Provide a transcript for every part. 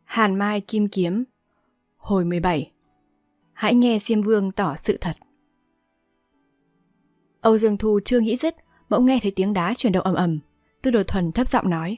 Hàn Mai Kim Kiếm. Hồi 17. Hãy nghe Diêm Vương tỏ sự thật. Âu Dương Thu chưa nghĩ dứt, bỗng nghe thấy tiếng đá chuyển động ầm ầm. Tư Đồ Thuần thấp giọng nói: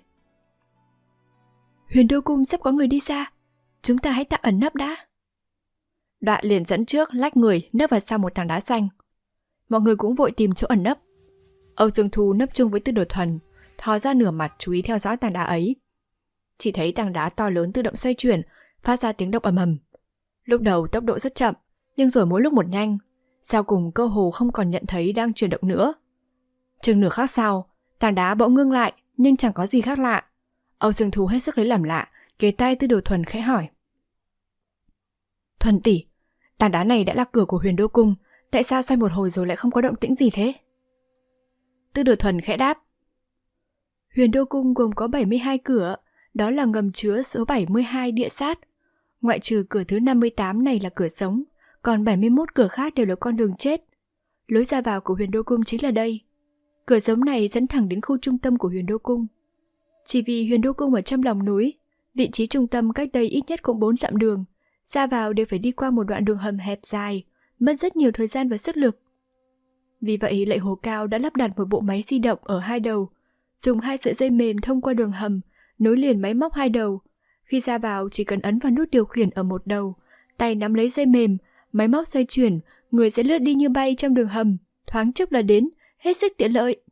Huyền Đô Cung sắp có người đi ra, chúng ta hãy tạm ẩn nấp đã. Đoạn liền dẫn trước lách người nấp vào sau một tảng đá xanh. Mọi người cũng vội tìm chỗ ẩn nấp. Âu Dương Thu nấp chung với Tư Đồ Thuần, thò ra nửa mặt chú ý theo dõi tảng đá ấy. Chỉ thấy tảng đá to lớn tự động xoay chuyển, phát ra tiếng động ầm ầm. Lúc đầu tốc độ rất chậm, nhưng rồi mỗi lúc một nhanh, sau cùng cơ hồ không còn nhận thấy đang chuyển động nữa. Chừng nửa khắc sau, tảng đá bỗng ngưng lại, nhưng chẳng có gì khác lạ. Âu Dương Thu hết sức lấy làm lạ, kề tai Tư Đồ Thuần khẽ hỏi: Thuần tỷ, tảng đá này đã là cửa của Huyền Đô Cung, tại sao xoay một hồi rồi lại không có động tĩnh gì thế? Tư Đồ Thuần khẽ đáp: Huyền Đô Cung gồm có 72 cửa, đó là ngầm chứa số 72 địa sát. Ngoại trừ cửa thứ 58 này là cửa sống, còn 71 cửa khác đều là con đường chết. Lối ra vào của Huyền Đô Cung chính là đây. Cửa sống này dẫn thẳng đến khu trung tâm của Huyền Đô Cung. Chỉ vì Huyền Đô Cung ở trong lòng núi, vị trí trung tâm cách đây ít nhất cũng 4 dặm đường, ra vào đều phải đi qua một đoạn đường hầm hẹp dài, mất rất nhiều thời gian và sức lực. Vì vậy Lệnh Hồ Cao đã lắp đặt một bộ máy di động ở hai đầu, dùng 2 sợi dây mềm thông qua đường hầm, nối liền máy móc hai đầu. Khi ra vào chỉ cần ấn vào nút điều khiển ở một đầu, tay nắm lấy dây mềm, máy móc xoay chuyển, người sẽ lướt đi như bay trong đường hầm, thoáng chốc là đến, hết sức tiện lợi.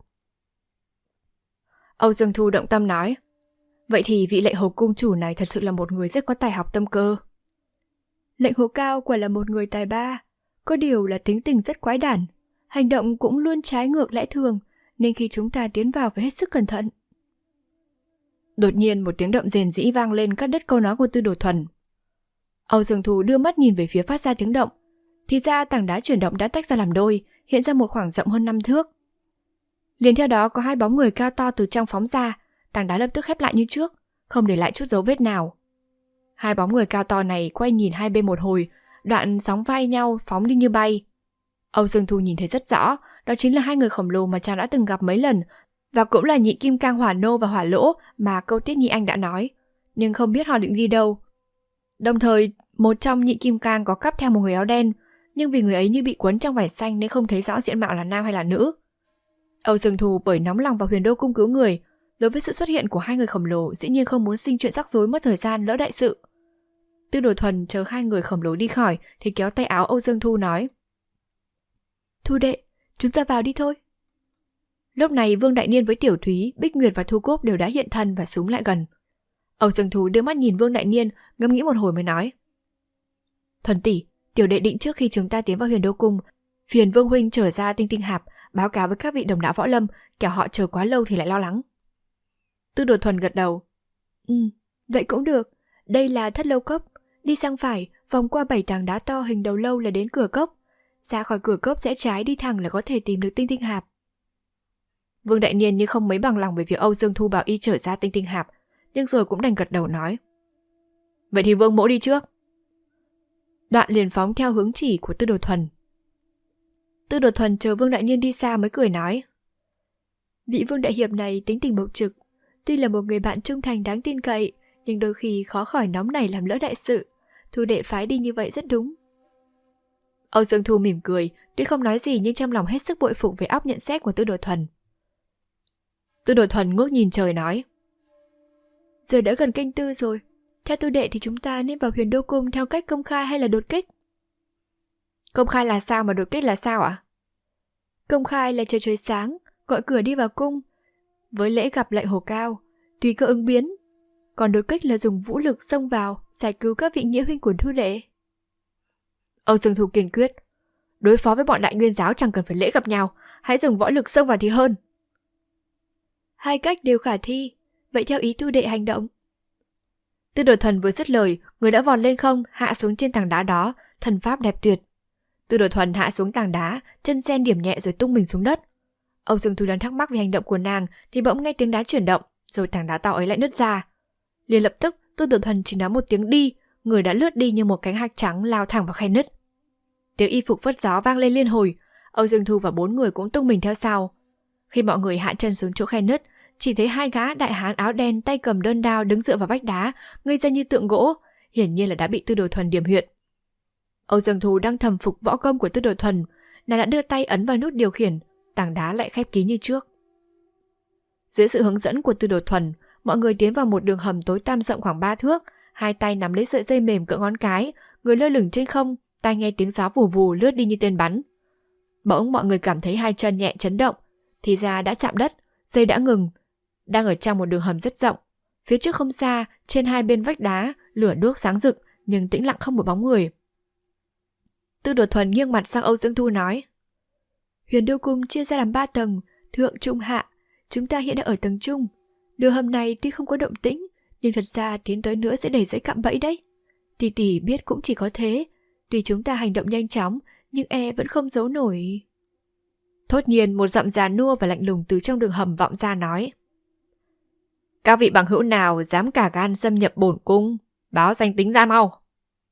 Âu Dương Thu động tâm nói: Vậy thì vị Lệnh Hồ cung chủ này thật sự là một người rất có tài học tâm cơ. Lệnh Hồ Cao quả là một người tài ba, có điều là tính tình rất quái đản, hành động cũng luôn trái ngược lẽ thường, nên khi chúng ta tiến vào phải hết sức cẩn thận. Đột nhiên một tiếng động rền rĩ vang lên cắt đứt câu nói của Tư Đồ Thuần. Âu Dương Thu đưa mắt nhìn về phía phát ra tiếng động, thì ra tảng đá chuyển động đã tách ra làm đôi, hiện ra một khoảng rộng hơn 5 thước. Liền theo đó có 2 bóng người cao to từ trong phóng ra, tảng đá lập tức khép lại như trước, không để lại chút dấu vết nào. 2 bóng người cao to này quay nhìn hai bên một hồi, đoạn sóng vai nhau phóng đi như bay. Âu Dương Thu nhìn thấy rất rõ, đó chính là 2 người khổng lồ mà chàng đã từng gặp mấy lần, và cũng là nhị kim cang Hỏa Nô và Hỏa Lỗ mà Câu Tiết Nhi Anh đã nói, nhưng không biết họ định đi đâu. Đồng thời, một trong nhị kim cang có cắp theo một người áo đen, nhưng vì người ấy như bị quấn trong vải xanh nên không thấy rõ diện mạo là nam hay là nữ. Âu Dương Thu bởi nóng lòng vào Huyền Đô Cung cứu người, đối với sự xuất hiện của 2 người khổng lồ dĩ nhiên không muốn sinh chuyện rắc rối mất thời gian lỡ đại sự. Tư Đồ Thuần chờ 2 người khổng lồ đi khỏi thì kéo tay áo Âu Dương Thu nói: Thu đệ, chúng ta vào đi thôi. Lúc này Vương Đại Niên với Tiểu Thúy, Bích Nguyệt và Thu Cốp đều đã hiện thân và xúm lại gần. Âu Dương Thu đưa mắt nhìn Vương Đại Niên, ngẫm nghĩ một hồi mới nói: Thuần tỷ, tiểu đệ định trước khi chúng ta tiến vào Huyền Đô Cung, phiền Vương huynh trở ra Tinh Tinh Hạp, báo cáo với các vị đồng đạo võ lâm, kẻo họ chờ quá lâu thì lại lo lắng. Tư Đồ Thuần gật đầu: Vậy cũng được, đây là Thất Lâu Cốc, đi sang phải, vòng qua 7 tảng đá to hình đầu lâu là đến cửa cốc, ra khỏi cửa cốc rẽ trái đi thẳng là có thể tìm được Tinh Tinh Hạp. Vương Đại Niên như không mấy bằng lòng về việc Âu Dương Thu bảo y trở ra Tinh Tinh Hạp, nhưng rồi cũng đành gật đầu nói: Vậy thì Vương mỗ đi trước. Đoạn liền phóng theo hướng chỉ của Tư Đồ Thuần. Tư Đồ Thuần chờ Vương Đại Niên đi xa mới cười nói: Vị Vương Đại Hiệp này tính tình bộc trực, tuy là một người bạn trung thành đáng tin cậy, nhưng đôi khi khó khỏi nóng nảy làm lỡ đại sự. Thu đệ phái đi như vậy rất đúng. Âu Dương Thu mỉm cười, tuy không nói gì nhưng trong lòng hết sức bội phục về óc nhận xét của Tư Đồ Thuần. Tư Đồ Thuần ngước nhìn trời nói: Giờ đã gần canh 4 rồi, theo Tư đệ thì chúng ta nên vào Huyền Đô Cung theo cách công khai hay là đột kích? Công khai là sao mà đột kích là sao ạ? Công khai là chờ trời sáng, gọi cửa đi vào cung, với lễ gặp Lệnh Hồ Cao, tùy cơ ứng biến. Còn đột kích là dùng vũ lực xông vào, giải cứu các vị nghĩa huynh của Thu đệ. Âu Dương Thu kiên quyết: Đối phó với bọn Đại Nguyên giáo chẳng cần phải lễ gặp nhau, hãy dùng võ lực xông vào thì hơn. 2 cách đều khả thi, vậy theo ý Thu đệ hành động. Tư Đồ Thuần vừa dứt lời, người đã vọt lên không, hạ xuống trên tảng đá đó, thần pháp đẹp tuyệt. Tư Đồ Thuần hạ xuống tảng đá, chân sen điểm nhẹ rồi tung mình xuống đất. Âu Dương Thu đang thắc mắc về hành động của nàng thì bỗng nghe tiếng đá chuyển động, rồi tảng đá to ấy lại nứt ra. Liền lập tức Tư Đồ Thuần chỉ nói một tiếng đi, người đã lướt đi như một cánh hạc trắng lao thẳng vào khe nứt. Tiếng y phục phất gió vang lên liên hồi, Âu Dương Thu và 4 người cũng tung mình theo sau. Khi mọi người hạ chân xuống chỗ khe nứt, chỉ thấy hai gã đại hán áo đen tay cầm đơn đao đứng dựa vào vách đá, ngây ra như tượng gỗ, hiển nhiên là đã bị Tư Đồ Thuần điểm huyệt. Âu Dương Thu đang thầm phục võ công của Tư Đồ Thuần, nàng đã đưa tay ấn vào nút điều khiển, tảng đá lại khép kín như trước. Dưới sự hướng dẫn của Tư Đồ Thuần, mọi người tiến vào một đường hầm tối tăm rộng khoảng 3 thước, hai tay nắm lấy sợi dây mềm cỡ ngón cái, người lơ lửng trên không, tai nghe tiếng gió vù vù lướt đi như tên bắn. Bỗng mọi người cảm thấy hai chân nhẹ chấn động, thì ra đã chạm đất, dây đã ngừng, đang ở trong một đường hầm rất rộng. Phía trước không xa, trên hai bên vách đá, lửa đuốc sáng rực, nhưng tĩnh lặng không một bóng người. Tư Đồ Thuần nghiêng mặt sang Âu Dương Thu nói: Huyền Đô Cung chia ra làm 3 tầng, thượng, trung, hạ. Chúng ta hiện đang ở tầng trung. Đường hầm này tuy không có động tĩnh, nhưng thật ra tiến tới nữa sẽ đẩy dãy cạm bẫy đấy. Tỷ tỷ biết cũng chỉ có thế. Tuy chúng ta hành động nhanh chóng, nhưng vẫn không giấu nổi. Thốt nhiên một giọng già nua và lạnh lùng từ trong đường hầm vọng ra nói: Các vị bằng hữu nào dám cả gan xâm nhập bổn cung, báo danh tính ra mau.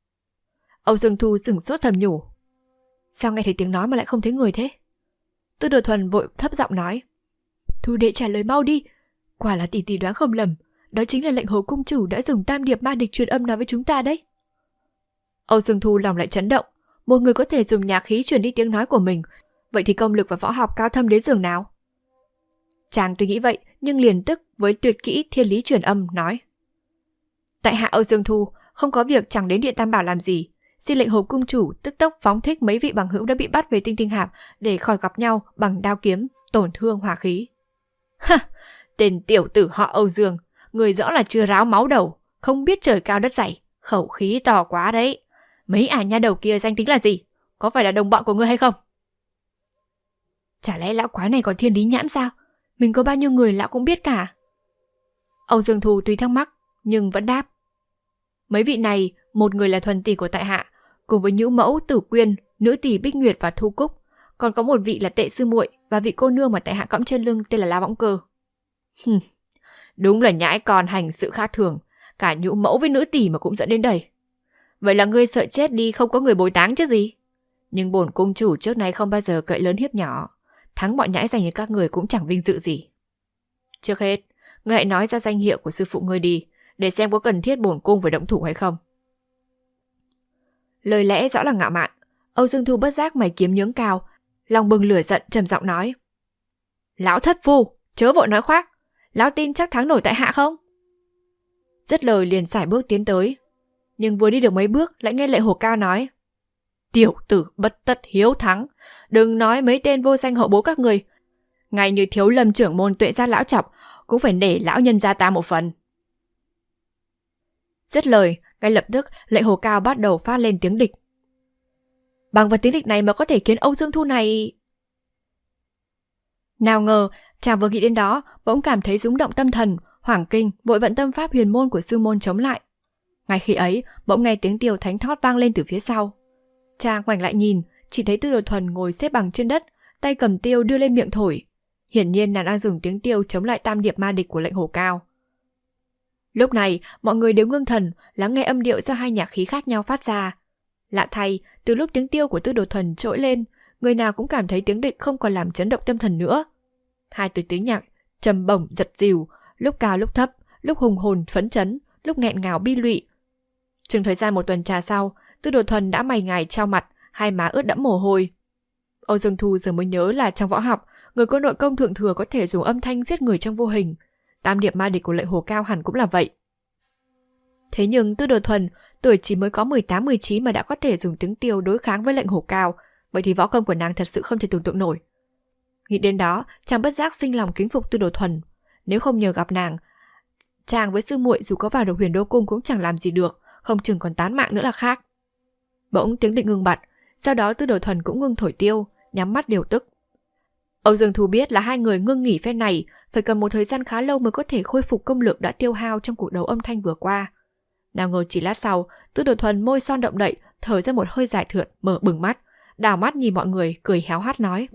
Âu Dương Thu sửng sốt thầm nhủ: Sao nghe thấy tiếng nói mà lại không thấy người thế? Tư Đồ Thuần vội thấp giọng nói: Thu đệ trả lời mau đi. Quả là tỷ tỷ đoán không lầm, đó chính là lệnh Hồ cung chủ đã dùng tam điệp ma địch truyền âm nói với chúng ta đấy. Âu Dương Thu lòng lại chấn động, một người có thể dùng nhạc khí truyền đi tiếng nói của mình, vậy thì công lực và võ học cao thâm đến giường nào? Chàng tuy nghĩ vậy, nhưng liền tức với tuyệt kỹ thiên lý truyền âm nói: Tại hạ Âu Dương Thu, không có việc chẳng đến Điện Tam Bảo làm gì, xin lệnh Hồ cung chủ tức tốc phóng thích mấy vị bằng hữu đã bị bắt về Tinh Tinh Hạp để khỏi gặp nhau bằng đao kiếm, tổn thương hỏa khí. Ha, tên tiểu tử họ Âu Dương, người rõ là chưa ráo máu đầu, không biết trời cao đất dày, khẩu khí to quá đấy. Mấy nha đầu kia danh tính là gì? Có phải là đồng bọn của ngươi hay không? Chả lẽ lão quái này còn thiên lý nhãn sao? Mình có bao nhiêu người lão cũng biết cả. Âu Dương Thu tuy thắc mắc, nhưng vẫn đáp: Mấy vị này, một người là thuần tỷ của tại hạ, cùng với nhũ mẫu Tử Quyên, nữ tỷ Bích Nguyệt và Thu Cúc, còn có một vị là Tệ sư muội và vị cô nương mà tại hạ cõng trên lưng tên là La Võng Cơ. Đúng là nhãi con hành sự khác thường, cả nhũ mẫu với nữ tỷ mà cũng dẫn đến đây. Vậy là ngươi sợ chết đi không có người bồi táng chứ gì? Nhưng bổn cung chủ trước nay không bao giờ cậy lớn hiếp nhỏ, thắng bọn nhãi danh như các người cũng chẳng vinh dự gì. Trước hết, ngươi hãy nói ra danh hiệu của sư phụ ngươi đi, để xem có cần thiết bổn cung phải động thủ hay không. Lời lẽ rõ là ngạo mạn, Âu Dương Thu bất giác mày kiếm nhướng cao, lòng bừng lửa giận trầm giọng nói: Lão thất phu, chớ vội nói khoác, lão tin chắc thắng nổi tại hạ không? Dứt lời liền sải bước tiến tới, nhưng vừa đi được mấy bước lại nghe Lệ Hồ Cao nói: Tiểu tử bất tất hiếu thắng, đừng nói mấy tên vô danh hậu bố các người, ngay như Thiếu Lâm trưởng môn Tuệ Gia lão chọc cũng phải nể lão nhân gia ta một phần. Dứt lời, ngay lập tức Lệ Hồ Cao bắt đầu phát lên tiếng địch. Bằng vào tiếng địch này mà có thể khiến Âu Dương Thu này... Nào ngờ, chàng vừa nghĩ đến đó, bỗng cảm thấy rúng động tâm thần, hoảng kinh, vội vận tâm pháp huyền môn của sư môn chống lại. Ngay khi ấy, bỗng nghe tiếng tiêu thánh thót vang lên từ phía sau. Chàng ngoảnh lại nhìn, chỉ thấy Tư Đồ Thuần ngồi xếp bằng trên đất, tay cầm tiêu đưa lên miệng thổi. Hiển nhiên nàng đang dùng tiếng tiêu chống lại tam điệp ma địch của lệnh Hồ Cao. Lúc này, mọi người đều ngưng thần, lắng nghe âm điệu do hai nhạc khí khác nhau phát ra. Lạ thay, từ lúc tiếng tiêu của Tư Đồ Thuần trỗi lên, người nào cũng cảm thấy tiếng địch không còn làm chấn động tâm thần nữa. Hai từ tiếng nhạc trầm bổng giật dìu, lúc cao lúc thấp, lúc hùng hồn phấn chấn, lúc nghẹn ngào bi lụy. Chừng thời gian một tuần trà sau, Tư Đồ Thuần đã mày ngài trao mặt, hai má ướt đẫm mồ hôi. Âu Dương Thu giờ mới nhớ là trong võ học, người có nội công thượng thừa có thể dùng âm thanh giết người trong vô hình. Tam điệp ma địch của lệnh Hồ Cao hẳn cũng là vậy. Thế nhưng Tư Đồ Thuần, tuổi chỉ mới có 18-19 mà đã có thể dùng tiếng tiêu đối kháng với lệnh Hồ Cao, vậy thì võ công của nàng thật sự không thể tưởng tượng nổi. Nghĩ đến đó, chàng bất giác sinh lòng kính phục Tư Đồ Thuần. Nếu không nhờ gặp nàng, chàng với sư muội dù có vào được Huyền Đô Cung cũng chẳng làm gì được, không chừng còn tán mạng nữa là khác. Bỗng tiếng địch ngừng bặt, sau đó Tư Đồ Thuần cũng ngưng thổi tiêu, nhắm mắt điều tức. Âu Dương Thu biết là hai người ngưng nghỉ phen này phải cần một thời gian khá lâu mới có thể khôi phục công lực đã tiêu hao trong cuộc đấu âm thanh vừa qua. Nào ngờ chỉ lát sau, Tư Đồ Thuần môi son động đậy, thở ra một hơi dài thượt, mở bừng mắt, đảo mắt nhìn mọi người, cười héo hắt nói: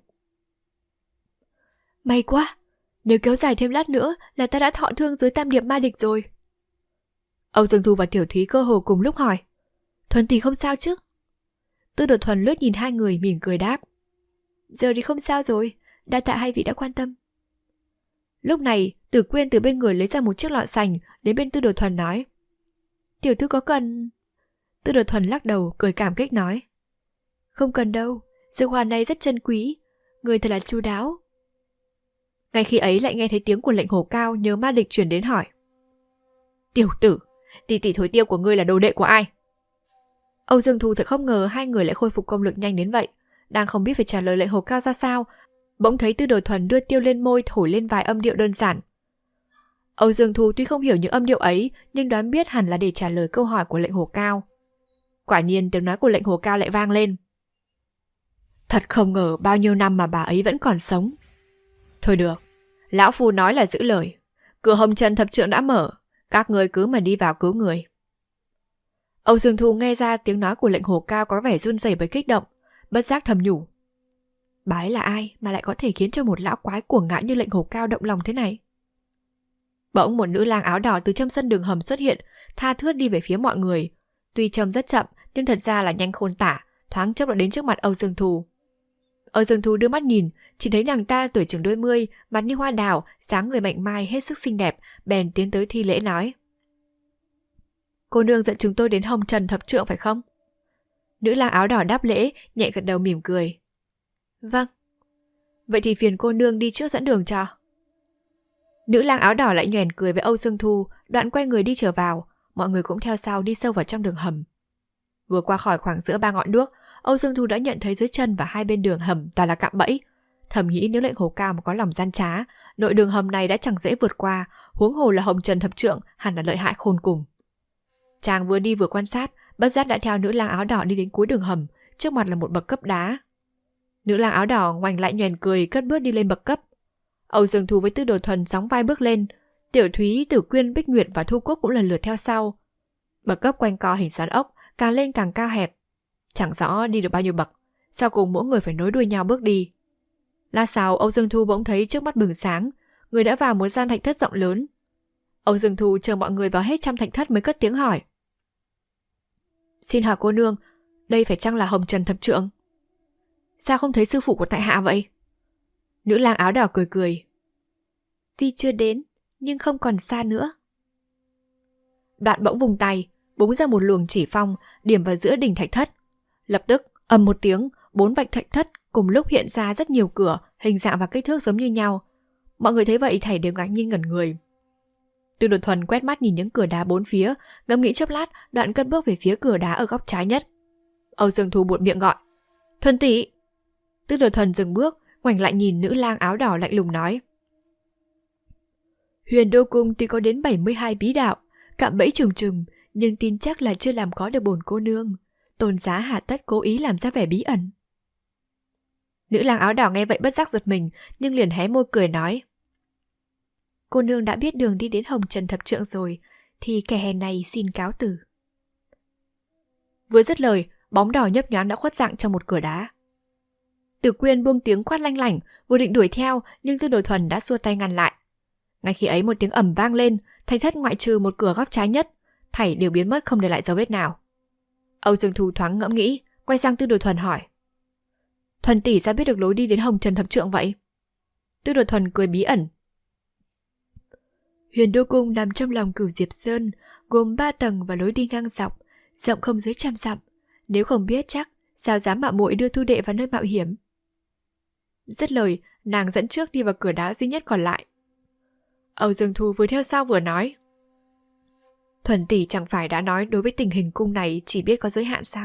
May quá, nếu kéo dài thêm lát nữa là ta đã thọ thương dưới tam điệp ma địch rồi. Âu Dương Thu và Tiểu Thúy cơ hồ cùng lúc hỏi: Thuần tỷ không sao chứ? Tư Đồ Thuần lướt nhìn hai người mỉm cười đáp: Giờ thì không sao rồi, đa tạ hai vị đã quan tâm. Lúc này, Tử Quyên từ bên người lấy ra một chiếc lọ sành, đến bên Tư Đồ Thuần nói: Tiểu thư có cần... Tư Đồ Thuần lắc đầu, cười cảm kích nói: Không cần đâu, dược hoàn này rất chân quý, người thật là chu đáo. Ngay khi ấy lại nghe thấy tiếng của Lệnh Hổ Cao nhớ ma địch chuyển đến hỏi: Tiểu tử, tỷ tỷ Thối Tiêu của ngươi là đồ đệ của ai? Âu Dương Thu thật không ngờ hai người lại khôi phục công lực nhanh đến vậy. Đang không biết phải trả lời Lệnh Hổ Cao ra sao, bỗng thấy Tư Đồ Thuần đưa tiêu lên môi thổi lên vài âm điệu đơn giản. Âu Dương Thu tuy không hiểu những âm điệu ấy, nhưng đoán biết hẳn là để trả lời câu hỏi của Lệnh Hổ Cao. Quả nhiên tiếng nói của Lệnh Hổ Cao lại vang lên: Thật không ngờ bao nhiêu năm mà bà ấy vẫn còn sống. Thôi được, lão phu nói là giữ lời. Cửa Hồng Trần Thập Trượng đã mở, các ngươi cứ mà đi vào cứu người. Âu Dương Thu nghe ra tiếng nói của Lệnh Hổ Cao có vẻ run rẩy bởi kích động, bất giác thầm nhủ: Bà ấy là ai mà lại có thể khiến cho một lão quái cuồng ngã như Lệnh Hổ Cao động lòng thế này? Bỗng một nữ lang áo đỏ từ trong sân đường hầm xuất hiện, tha thướt đi về phía mọi người. Tuy trông rất chậm, nhưng thật ra là nhanh khôn tả, thoáng chốc đã đến trước mặt Âu Dương Thu. Âu Dương Thu đưa mắt nhìn, chỉ thấy nàng ta tuổi chừng đôi mươi, mặt như hoa đào, dáng người mảnh mai hết sức xinh đẹp, bèn tiến tới thi lễ nói: Cô nương dẫn chúng tôi đến Hồng Trần Thập Trượng phải không? Nữ lang áo đỏ đáp lễ, nhẹ gật đầu mỉm cười: Vâng. Vậy thì phiền cô nương đi trước dẫn đường cho. Nữ lang áo đỏ lại nhoẻn cười với Âu Dương Thu, đoạn quay người đi trở vào, mọi người cũng theo sau đi sâu vào trong đường hầm. Vừa qua khỏi khoảng giữa ba ngọn đuốc, Âu Dương Thu đã nhận thấy dưới chân và hai bên đường hầm toàn là cạm bẫy. Thầm nghĩ nếu Lệnh Hổ Cao mà có lòng gian trá, nội đường hầm này đã chẳng dễ vượt qua, huống hồ là Hồng Trần Thập Trượng hẳn là lợi hại khôn cùng. Chàng vừa đi vừa quan sát, bất giác đã theo nữ lang áo đỏ đi đến cuối đường hầm, trước mặt là một bậc cấp đá. Nữ lang áo đỏ ngoảnh lại nhoẻn cười, cất bước đi lên bậc cấp. Âu Dương Thu với Tư Đồ Thuần sóng vai bước lên, Tiểu Thúy, Tử Quyên, Bích Nguyệt và Thu Cúc cũng lần lượt theo sau. Bậc cấp quanh co hình xoắn ốc, càng lên càng cao hẹp, chẳng rõ đi được bao nhiêu bậc, sau cùng mỗi người phải nối đuôi nhau bước đi. Lát sau Âu Dương Thu bỗng thấy trước mắt bừng sáng, người đã vào một gian thạch thất rộng lớn. Âu Dương Thu chờ mọi người vào hết trong thạch thất mới cất tiếng hỏi: Xin hỏi cô nương, đây phải chăng là Hồng Trần Thập Trượng? Sao không thấy sư phụ của tại hạ vậy? Nữ lang áo đỏ cười cười: Tuy chưa đến, nhưng không còn xa nữa. Đoạn bỗng vùng tay, búng ra một luồng chỉ phong, điểm vào giữa đỉnh thạch thất. Lập tức, ầm một tiếng, 4 vạch thạch thất cùng lúc hiện ra rất nhiều cửa, hình dạng và kích thước giống như nhau. Mọi người thấy vậy thảy đều ngạc nhiên ngẩn người. Tư Đồ Thuần quét mắt nhìn những cửa đá bốn phía, ngẫm nghĩ chốc lát, đoạn cất bước về phía cửa đá ở góc trái nhất. Âu Dương Thu buột miệng gọi: Thuần tỷ! Tư Đồ Thuần dừng bước, ngoảnh lại nhìn nữ lang áo đỏ lạnh lùng nói: Huyền Đô Cung tuy có đến 72 bí đạo, cạm bẫy trùng trùng, nhưng tin chắc là chưa làm khó được bổn cô nương. Tôn giá hà tất cố ý làm ra vẻ bí ẩn. Nữ lang áo đỏ nghe vậy bất giác giật mình, nhưng liền hé môi cười nói: Cô nương đã biết đường đi đến Hồng Trần Thập Trượng rồi, thì kẻ hèn này xin cáo từ. Vừa dứt lời, bóng đỏ nhấp nhoáng đã khuất dạng trong một cửa đá. Tử Quyên buông tiếng quát lanh lảnh, vừa định đuổi theo, nhưng Tư Đồ Thuần đã xua tay ngăn lại. Ngay khi ấy một tiếng ầm vang lên, thạch thất ngoại trừ một cửa góc trái nhất, thảy đều biến mất không để lại dấu vết nào. Âu Dương Thu thoáng ngẫm nghĩ, quay sang Tư Đồ Thuần hỏi: Thuần tỷ sao biết được lối đi đến Hồng Trần Thập Trượng vậy? Tư Đồ Thuần cười bí ẩn: Huyền Đô Cung nằm trong lòng Cửu Diệp Sơn, gồm 3 tầng và lối đi ngang dọc, rộng không dưới 100 dặm. Nếu không biết chắc, sao dám mạo muội đưa thu đệ vào nơi mạo hiểm? Dứt lời, nàng dẫn trước đi vào cửa đá duy nhất còn lại. Âu Dương Thu vừa theo sau vừa nói: Thuần tỷ chẳng phải đã nói đối với tình hình cung này chỉ biết có giới hạn sao?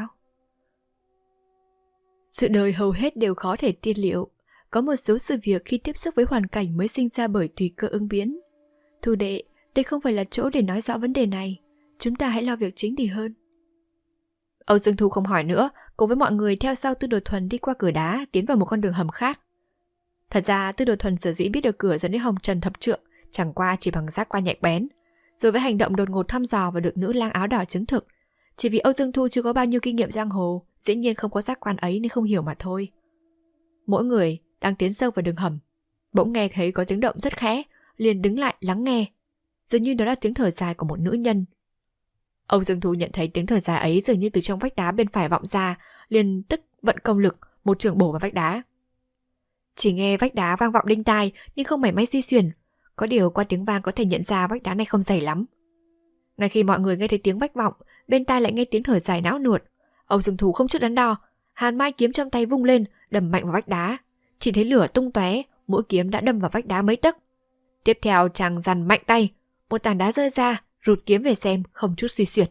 Sự đời hầu hết đều khó thể tiên liệu. Có một số sự việc khi tiếp xúc với hoàn cảnh mới sinh ra bởi tùy cơ ứng biến. Thu đệ, đây không phải là chỗ để nói rõ vấn đề này. Chúng ta hãy lo việc chính thì hơn. Âu Dương Thu không hỏi nữa, cùng với mọi người theo sau Tư Đồ Thuần đi qua cửa đá, tiến vào một con đường hầm khác. Thật ra Tư Đồ Thuần sở dĩ biết được cửa dẫn đến Hồng Trần Thập Trượng chẳng qua chỉ bằng giác quan nhạy bén, rồi với hành động đột ngột thăm dò và được nữ lang áo đỏ chứng thực. Chỉ vì Âu Dương Thu chưa có bao nhiêu kinh nghiệm giang hồ, dĩ nhiên không có giác quan ấy nên không hiểu mà thôi. Mỗi người đang tiến sâu vào đường hầm, bỗng nghe thấy có tiếng động rất khẽ, liền đứng lại lắng nghe. Dường như đó là tiếng thở dài của một nữ nhân. Âu Dương Thu nhận thấy tiếng thở dài ấy dường như từ trong vách đá bên phải vọng ra, liền tức vận công lực, một chưởng bổ vào vách đá. Chỉ nghe vách đá vang vọng đinh tai nhưng không mảy may di chuyển, Có điều qua tiếng vang có thể nhận ra vách đá này không dày lắm. Ngay khi mọi người nghe thấy tiếng vách vọng, bên tai lại nghe tiếng thở dài não nuột. Âu Dương Thù không chút đắn đo, hàn mai kiếm trong tay vung lên, đâm mạnh vào vách đá. Chỉ thấy lửa tung tóe, mũi kiếm đã đâm vào vách đá mấy tấc. Tiếp theo chàng giằn mạnh tay, một tảng đá rơi ra, rụt kiếm về xem, không chút suy xuyệt.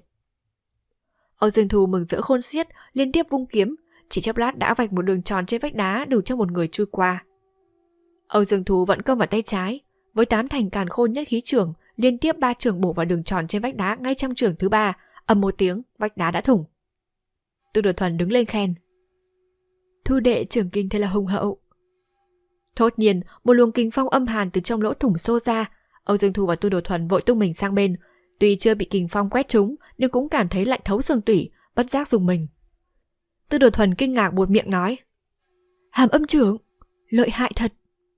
Âu Dương Thù mừng rỡ khôn xiết, liên tiếp vung kiếm, chỉ chốc lát đã vạch một đường tròn trên vách đá đủ cho một người chui qua. Âu Dương Thù vận công vào tay trái, với 8 thành càn khôn nhất khí trưởng, liên tiếp 3 trường bổ vào đường tròn trên vách đá ngay trong trường thứ 3, ầm một tiếng, vách đá đã thủng. Tư Đồ Thuần đứng lên khen: Thu đệ trưởng kinh thật là hùng hậu. Thốt nhiên, một luồng kinh phong âm hàn từ trong lỗ thủng xô ra. Âu Dương Thù và Tư Đồ Thuần vội tung mình sang bên. Tuy chưa bị kinh phong quét trúng, nhưng cũng cảm thấy lạnh thấu xương tủy, bất giác rùng mình. Tư Đồ Thuần kinh ngạc buột miệng nói: Hàm âm trưởng, lợi hại thật.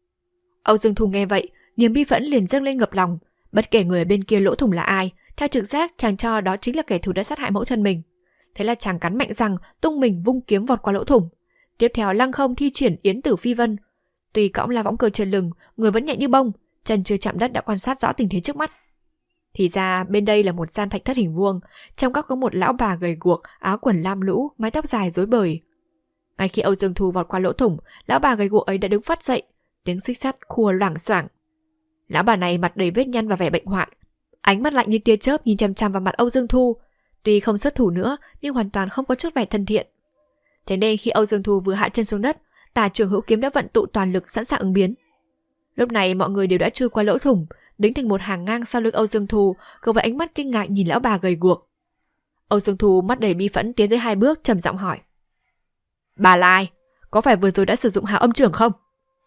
Âu Dương Thù nghe vậy, niềm bi phẫn liền dâng lên ngập lòng. Bất kể người ở bên kia lỗ thủng là ai, theo trực giác chàng cho đó chính là kẻ thù đã sát hại mẫu thân mình. Thế là chàng cắn mạnh răng, tung mình vung kiếm vọt qua lỗ thủng. Tiếp theo lăng không thi triển Yến Tử Phi Vân. Tuy cõng La Võng Cơ trên lưng, người vẫn nhẹ như bông, chân chưa chạm đất đã quan sát rõ tình thế trước mắt. Thì ra bên đây là một gian thạch thất hình vuông, trong góc có một lão bà gầy guộc, áo quần lam lũ, mái tóc dài rối bời. Ngay khi Âu Dương Thù vọt qua lỗ thủng, lão bà gầy guộc ấy đã đứng phắt dậy, tiếng xích sắt khua loảng xoảng. Lão bà này mặt đầy vết nhăn và vẻ bệnh hoạn, ánh mắt lạnh như tia chớp nhìn chằm chằm vào mặt Âu Dương Thù. Tuy không xuất thủ nữa, nhưng hoàn toàn không có chút vẻ thân thiện. Thế nên khi Âu Dương Thù vừa hạ chân xuống đất, Tả Trường Hữu Kiếm đã vận tụ toàn lực sẵn sàng ứng biến. Lúc này mọi người đều đã chui qua lỗ thủng, đứng thành một hàng ngang sau lưng Âu Dương Thù, cùng với ánh mắt kinh ngạc nhìn lão bà gầy guộc. Âu Dương Thù mắt đầy bi phẫn tiến tới 2 bước, trầm giọng hỏi: Bà là ai? Có phải vừa rồi đã sử dụng Hào Âm Trưởng không?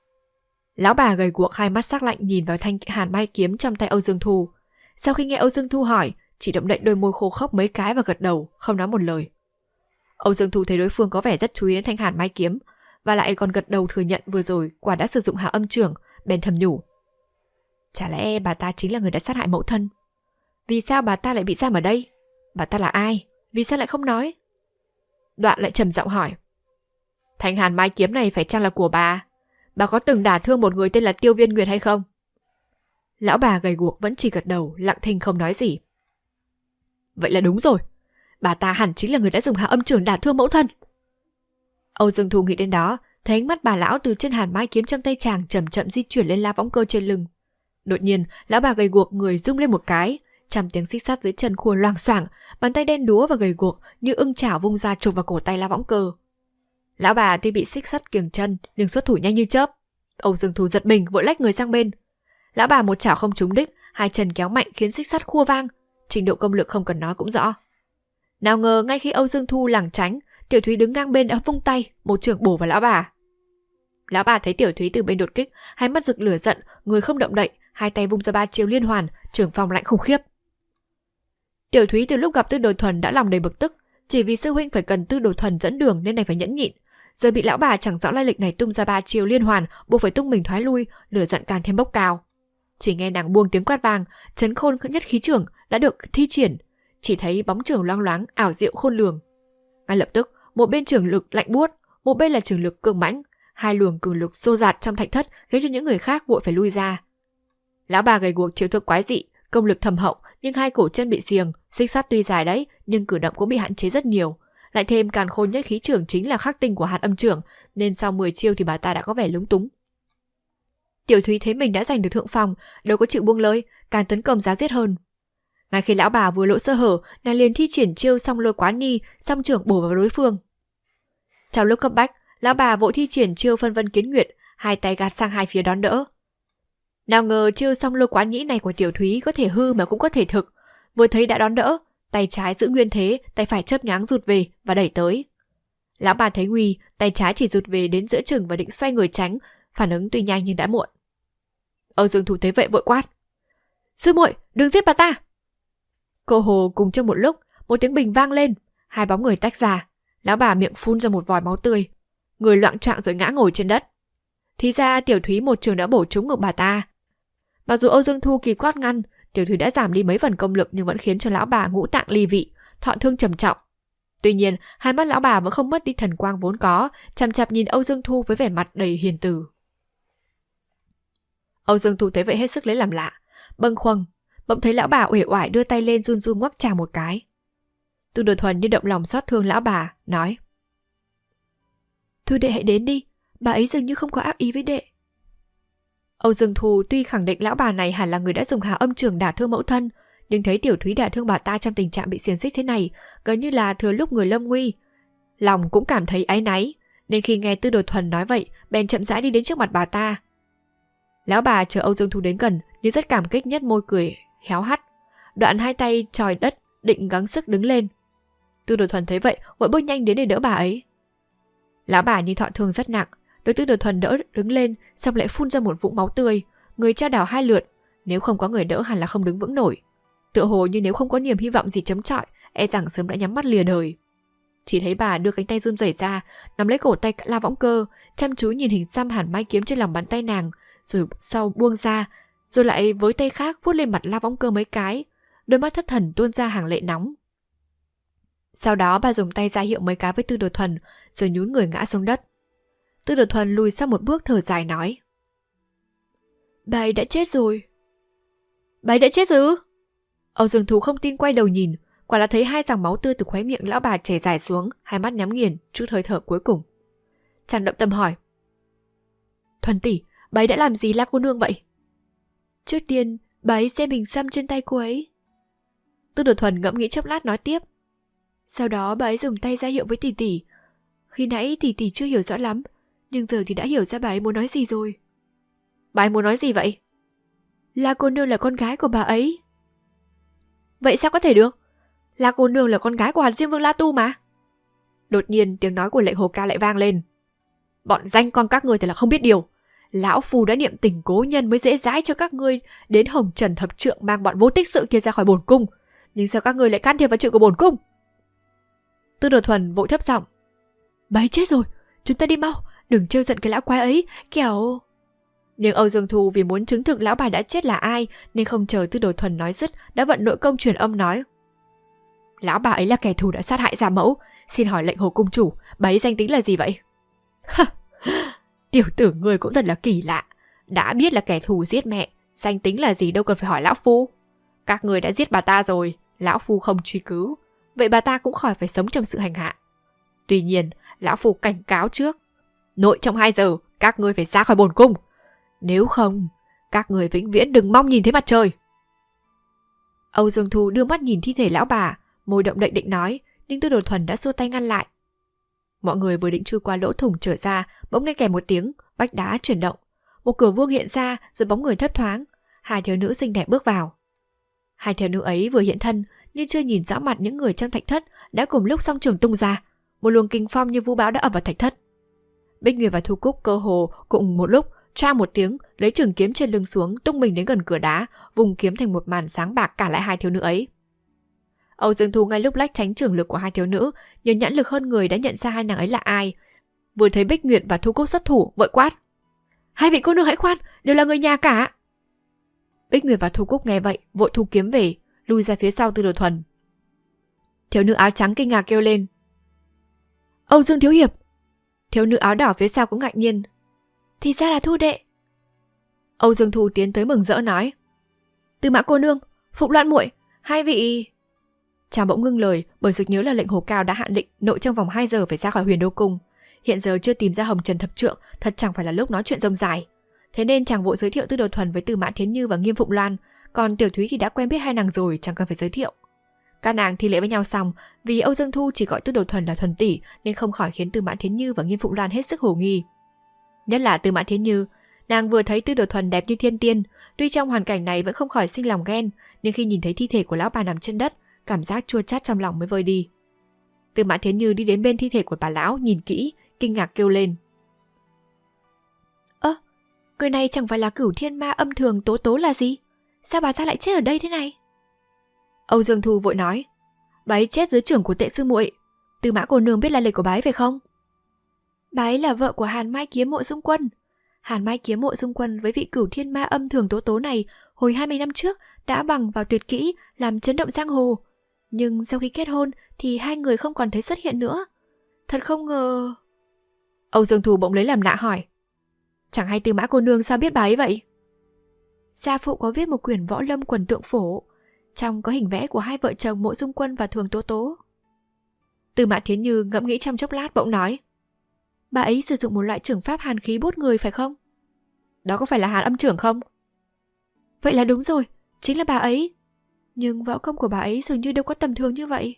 Lão bà gầy guộc hai mắt sắc lạnh nhìn vào thanh hàn mai kiếm trong tay Âu Dương Thù. Sau khi nghe Âu Dương Thù hỏi, chỉ động đậy đôi môi khô khốc mấy cái và gật đầu, không nói một lời. Âu Dương Thù thấy đối phương có vẻ rất chú ý đến thanh hàn mai kiếm, và lại còn gật đầu thừa nhận vừa rồi quả đã sử dụng Hào Âm Trưởng, bèn thầm nhủ: Chả lẽ bà ta chính là người đã sát hại mẫu thân? Vì sao bà ta lại bị giam ở đây? Bà ta là ai? Vì sao lại không nói? Đoạn lại trầm giọng hỏi: Thanh hàn mai kiếm này phải chăng là của bà? Bà có từng đả thương một người tên là Tiêu Viên Nguyệt hay không? Lão bà gầy guộc vẫn chỉ gật đầu, lặng thinh không nói gì. Vậy là đúng rồi, bà ta hẳn chính là người đã dùng Hào Âm Trưởng đả thương mẫu thân. Âu Dương Thù nghĩ đến đó, thấy ánh mắt bà lão từ trên hàn mai kiếm trong tay chàng chậm chậm di chuyển lên La Võng Cơ trên lưng. Đột nhiên, lão bà gầy guộc người rung lên một cái, trăm tiếng xích sắt dưới chân khua loảng xoảng, bàn tay đen đúa và gầy guộc như ưng chảo vung ra chụp vào cổ tay La Võng Cơ. Lão bà tuy bị xích sắt kiềng chân nhưng xuất thủ nhanh như chớp. Âu Dương Thù giật mình vội lách người sang bên. Lão bà một chảo không trúng đích, hai chân kéo mạnh khiến xích sắt khua vang, trình độ công lực không cần nói cũng rõ. Nào ngờ ngay khi Âu Dương Thù lảng tránh, Tiểu Thúy đứng ngang bên đã vung tay, một chưởng bổ vào lão bà. Lão bà thấy Tiểu Thúy từ bên đột kích, hai mắt rực lửa giận, người không động đậy, hai tay vung ra 3 chiêu liên hoàn, trưởng phòng lạnh khủng khiếp. Tiểu Thúy từ lúc gặp Tư Đồ Thuần đã lòng đầy bực tức, chỉ vì sư huynh phải cần Tư Đồ Thuần dẫn đường nên này phải nhẫn nhịn. Giờ bị lão bà chẳng rõ lai lịch này tung ra 3 chiêu liên hoàn, buộc phải tung mình thoái lui, lửa giận càng thêm bốc cao. Chỉ nghe nàng buông tiếng quát vang, Trấn Khôn nhất khí trưởng đã được thi triển, chỉ thấy bóng trưởng loang loáng ảo diệu khôn lường. Ngay lập tức, một bên trưởng lực lạnh buốt, một bên là trưởng lực cường mãnh, hai luồng cường lực xô dạt trong thạch thất khiến cho những người khác vội phải lui ra. Lão bà gầy guộc chiêu thức quái dị, công lực thầm hậu, nhưng hai cổ chân bị xiềng, xích sắt tuy dài đấy, nhưng cử động cũng bị hạn chế rất nhiều. Lại thêm càn khôn nhất khí trưởng chính là khắc tinh của Hạt Âm Trưởng, nên sau 10 chiêu thì bà ta đã có vẻ lúng túng. Tiểu Thúy thấy mình đã giành được thượng phòng, đâu có chịu buông lơi, càng tấn công giá giết hơn. Ngay khi lão bà vừa lộ sơ hở, nàng liền thi triển chiêu Song Lôi Quá Ni, song trưởng bổ vào đối phương. Trong lúc cấp bách, lão bà vội thi triển chiêu Phân Vân Kiến Nguyệt, hai tay gạt sang hai phía đón đỡ. Nào ngờ chiêu Song Lôi Quá Nhĩ này của Tiểu Thúy có thể hư mà cũng có thể thực. Vừa thấy đã đón đỡ, tay trái giữ nguyên thế, tay phải chớp nhoáng rụt về và đẩy tới. Lão bà thấy nguy, tay trái chỉ rụt về đến giữa chừng và định xoay người tránh, phản ứng tuy nhanh nhưng đã muộn. Âu Dương Thù thấy vậy vội quát: Sư muội, đừng giết bà ta! Cô hồ cùng trong một lúc, một tiếng bình vang lên, hai bóng người tách ra, lão bà miệng phun ra một vòi máu tươi, người loạng choạng rồi ngã ngồi trên đất. Thì ra Tiểu Thúy một trường đã bổ trúng ngực bà ta. Mặc dù Âu Dương Thu kịp quát ngăn, Tiểu Thúy đã giảm đi mấy phần công lực nhưng vẫn khiến cho lão bà ngũ tạng ly vị, thọ thương trầm trọng. Tuy nhiên, hai mắt lão bà vẫn không mất đi thần quang vốn có, chằm chằm nhìn Âu Dương Thu với vẻ mặt đầy hiền từ. Âu Dương Thu thấy vậy hết sức lấy làm lạ, bâng khuâng, bỗng thấy lão bà uể oải đưa tay lên run run ngoắc chàng một cái. Tư Đồ Thuần như động lòng xót thương lão bà, nói: Thu đệ hãy đến đi, bà ấy dường như không có ác ý với đệ. Âu Dương Thu tuy khẳng định lão bà này hẳn là người đã dùng hào âm trường đả thương mẫu thân, nhưng thấy Tiểu Thúy đả thương bà ta trong tình trạng bị xiềng xích thế này, gần như là thừa lúc người lâm nguy. Lòng cũng cảm thấy áy náy, nên khi nghe Tư Đồ Thuần nói vậy, bèn chậm rãi đi đến trước mặt bà ta. Lão bà chờ Âu Dương Thu đến gần, nhưng rất cảm kích, nhếch môi cười héo hắt, đoạn hai tay chòi đất, định gắng sức đứng lên. Tư Đồ Thuần thấy vậy, vội bước nhanh đến để đỡ bà ấy. Lão bà như thọ thương rất nặng, được Tư Đồ Thuần đỡ đứng lên, xong lại phun ra một vũng máu tươi, người trao đảo hai lượt, nếu không có người đỡ hẳn là không đứng vững nổi. Tựa hồ như nếu không có niềm hy vọng gì chấm chọi, e rằng sớm đã nhắm mắt lìa đời. Chỉ thấy bà đưa cánh tay run rẩy ra, nắm lấy cổ tay La Võng Cơ, chăm chú nhìn hình xăm hàn mai kiếm trên lòng bàn tay nàng, rồi sau buông ra, rồi lại với tay khác vuốt lên mặt La Võng Cơ mấy cái, đôi mắt thất thần tuôn ra hàng lệ nóng. Sau đó bà dùng tay ra hiệu mấy cái với Tư Đồ Thuần, rồi nhún người ngã xuống đất. Tư Đồ Thuần lùi sang một bước thở dài nói: Bà ấy đã chết rồi. Bà ấy đã chết rồi ư? Âu Dương Thu không tin quay đầu nhìn, quả là thấy hai dòng máu tươi từ khóe miệng lão bà chảy dài xuống, hai mắt nhắm nghiền, chút hơi thở cuối cùng. Chàng động tâm hỏi: Thuần tỷ, bà ấy đã làm gì La cô nương vậy? Trước tiên, bà ấy xem hình xăm trên tay cô ấy. Tư Đồ Thuần ngẫm nghĩ chốc lát nói tiếp: Sau đó bà ấy dùng tay ra hiệu với tỷ tỷ. Khi nãy tỷ tỷ chưa hiểu rõ lắm, nhưng giờ thì đã hiểu ra bà ấy muốn nói gì rồi. Bà ấy muốn nói gì vậy? La cô nương là con gái của bà ấy. Vậy sao có thể được? La cô nương là con gái của Hàn Diêm Vương La Tu mà. Đột nhiên tiếng nói của Lệnh Hồ Ca lại vang lên: Bọn danh con các ngươi thì là không biết điều. Lão Phu đã niệm tình cố nhân mới dễ dãi cho các ngươi đến Hồng Trần Thập Trượng mang bọn vô tích sự kia ra khỏi bổn cung. Nhưng sao các ngươi lại can thiệp vào chuyện của bổn cung? Tư Đồ Thuần vội thấp giọng: Bà ấy chết rồi, chúng ta đi mau, đừng trêu giận cái lão quái ấy, kẻo... Nhưng Âu Dương Thu vì muốn chứng thực lão bà đã chết là ai, nên không chờ Tư Đồ Thuần nói dứt, đã vận nội công truyền âm nói: Lão bà ấy là kẻ thù đã sát hại gia mẫu. Xin hỏi Lệnh Hồ cung chủ, bà ấy danh tính là gì vậy? Tiểu tử ngươi cũng thật là kỳ lạ. Đã biết là kẻ thù giết mẹ, danh tính là gì đâu cần phải hỏi lão phu. Các ngươi đã giết bà ta rồi, lão phu không truy cứu, vậy bà ta cũng khỏi phải sống trong sự hành hạ. Tuy nhiên, lão phu cảnh cáo trước, nội trong 2 giờ các ngươi phải ra khỏi bổn cung. Nếu không, các người vĩnh viễn đừng mong nhìn thấy mặt trời. Âu Dương Thu đưa mắt nhìn thi thể lão bà, môi động đậy định nói, nhưng Tư Đồ Thuần đã xua tay ngăn lại. Mọi người vừa định chui qua lỗ thủng trở ra, bỗng nghe kèm một tiếng, vách đá chuyển động. Một cửa vuông hiện ra, rồi bóng người thấp thoáng. Hai thiếu nữ xinh đẹp bước vào. Hai thiếu nữ ấy vừa hiện thân, nhưng chưa nhìn rõ mặt những người trong thạch thất, đã cùng lúc song trường tung ra. Một luồng kinh phong như vũ bão đã ập vào thạch thất. Bích Nguyệt và Thu Cúc cơ hồ cùng một lúc choang một tiếng, lấy trường kiếm trên lưng xuống, tung mình đến gần cửa đá, vùng kiếm thành một màn sáng bạc cản lại hai thiếu nữ ấy. Âu Dương Thu ngay lúc lách tránh trường lực của hai thiếu nữ, nhờ nhãn lực hơn người đã nhận ra hai nàng ấy là ai. Vừa thấy Bích Nguyệt và Thu Cúc xuất thủ, vội quát: Hai vị cô nương hãy khoan, đều là người nhà cả. Bích Nguyệt và Thu Cúc nghe vậy, vội thu kiếm về, lui ra phía sau Tư Đồ Thuần. Thiếu nữ áo trắng kinh ngạc kêu lên: Âu Dương thiếu hiệp. Thiếu nữ áo đỏ phía sau cũng ngạc nhiên: Thì ra là Thu đệ. Âu Dương Thu tiến tới mừng rỡ nói: Tư Mã cô nương, Phục Loan muội, hai vị... Chàng bỗng ngưng lời bởi sực nhớ là Lệnh Hồ Cao đã hạn định nội trong vòng 2 giờ phải ra khỏi Huyền Đô Cung. Hiện giờ chưa tìm ra Hồng Trần Thập Trượng, thật chẳng phải là lúc nói chuyện rông dài. Thế nên chàng vội giới thiệu Tư Đồ Thuần với Tư Mã Thiến Như và Nghiêm Phụng Loan, còn Tiểu Thúy thì đã quen biết hai nàng rồi, chẳng cần phải giới thiệu. Các nàng thi lễ với nhau xong, vì Âu Dương Thu chỉ gọi Tư Đồ Thuần là Thuần tỷ nên không khỏi khiến Tư Mã Thiến Như và Nghiêm Phụng Loan hết sức hồ nghi. Nhất là Tư Mã Thiến Như, nàng vừa thấy Tư Đồ Thuần đẹp như thiên tiên, tuy trong hoàn cảnh này vẫn không khỏi sinh lòng ghen, nhưng khi nhìn thấy thi thể của lão bà nằm trên đất, cảm giác chua chát trong lòng mới vơi đi. Tư Mã Thiến Như đi đến bên thi thể của bà lão, nhìn kỹ, kinh ngạc kêu lên: Người này chẳng phải là Cửu Thiên Ma Âm Thường Tố Tố là gì? Sao bà ta lại chết ở đây thế này? Âu Dương Thu vội nói: Bà ấy chết dưới trưởng của Tệ sư muội. Tư Mã cô nương biết lai lịch của bà ấy phải không? Bà ấy là vợ của Hàn Mai Kiếm Mộ Dung Quân. Hàn Mai Kiếm Mộ Dung Quân với vị Cửu Thiên Ma Âm Thường Tố Tố này hồi 20 năm trước đã bằng vào tuyệt kỹ làm chấn động giang hồ. Nhưng sau khi kết hôn thì hai người không còn thấy xuất hiện nữa. Thật không ngờ... Âu Dương Thu bỗng lấy làm lạ hỏi: Chẳng hay Tư Mã cô nương sao biết bà ấy vậy? Gia phụ có viết một quyển võ lâm quần tượng phổ, trong có hình vẽ của hai vợ chồng Mộ Dung Quân và Thường Tố Tố. Tư Mã Thiến Như ngẫm nghĩ trong chốc lát bỗng nói: Bà ấy sử dụng một loại trưởng pháp hàn khí bốt người phải không? Đó có phải là Hàn Âm Trưởng không? Vậy là đúng rồi, chính là bà ấy. Nhưng võ công của bà ấy dường như đâu có tầm thường như vậy.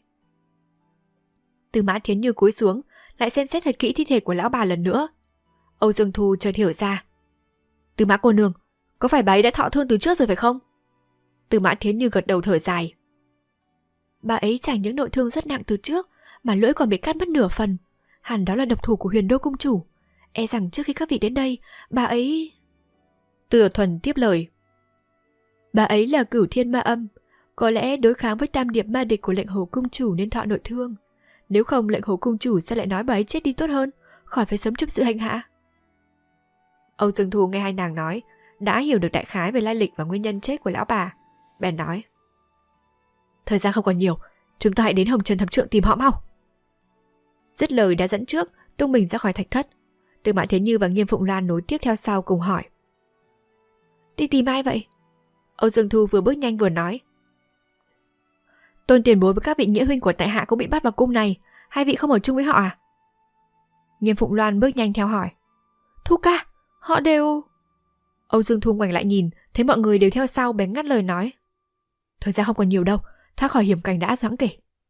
Tư Mã Thiến Như cúi xuống, lại xem xét thật kỹ thi thể của lão bà lần nữa. Âu Dương Thu chợt hiểu ra. Tư Mã cô nương, có phải bà ấy đã thọ thương từ trước rồi phải không? Tư Mã Thiến Như gật đầu thở dài. Bà ấy chẳng những nội thương rất nặng từ trước, mà lưỡi còn bị cắt mất nửa phần. Hẳn đó là độc thủ của Huyền Đô cung chủ. E rằng trước khi các vị đến đây, bà ấy... Tư Đồ Thuần tiếp lời. Bà ấy là Cửu Thiên Ma Âm, có lẽ đối kháng với tam điệp ma địch của lệnh Hồ cung chủ nên thọ nội thương. Nếu không, lệnh Hồ cung chủ sẽ lại nói bà ấy chết đi tốt hơn, khỏi phải sống trong sự hành hạ. Âu Dương Thu nghe hai nàng nói, đã hiểu được đại khái về lai lịch và nguyên nhân chết của lão bà. Bèn nói: Thời gian không còn nhiều, chúng ta hãy đến Hồng Trần Thập Trượng tìm họ mau. Dứt lời đã dẫn trước, tung mình ra khỏi thạch thất. Tư Mã Thiến Như và Nghiêm Phụng Loan nối tiếp theo sau cùng hỏi: Đi tìm ai vậy? Âu Dương Thu vừa bước nhanh vừa nói: Tôn tiền bối với các vị nghĩa huynh của tại hạ cũng bị bắt vào cung này, hai vị không ở chung với họ à? Nghiêm Phụng Loan bước nhanh theo hỏi: Thu ca, họ đều... Âu Dương Thu ngoảnh lại nhìn, thấy mọi người đều theo sau, bèn ngắt lời nói: Thời gian không còn nhiều đâu, thoát khỏi hiểm cảnh đã doãn kể.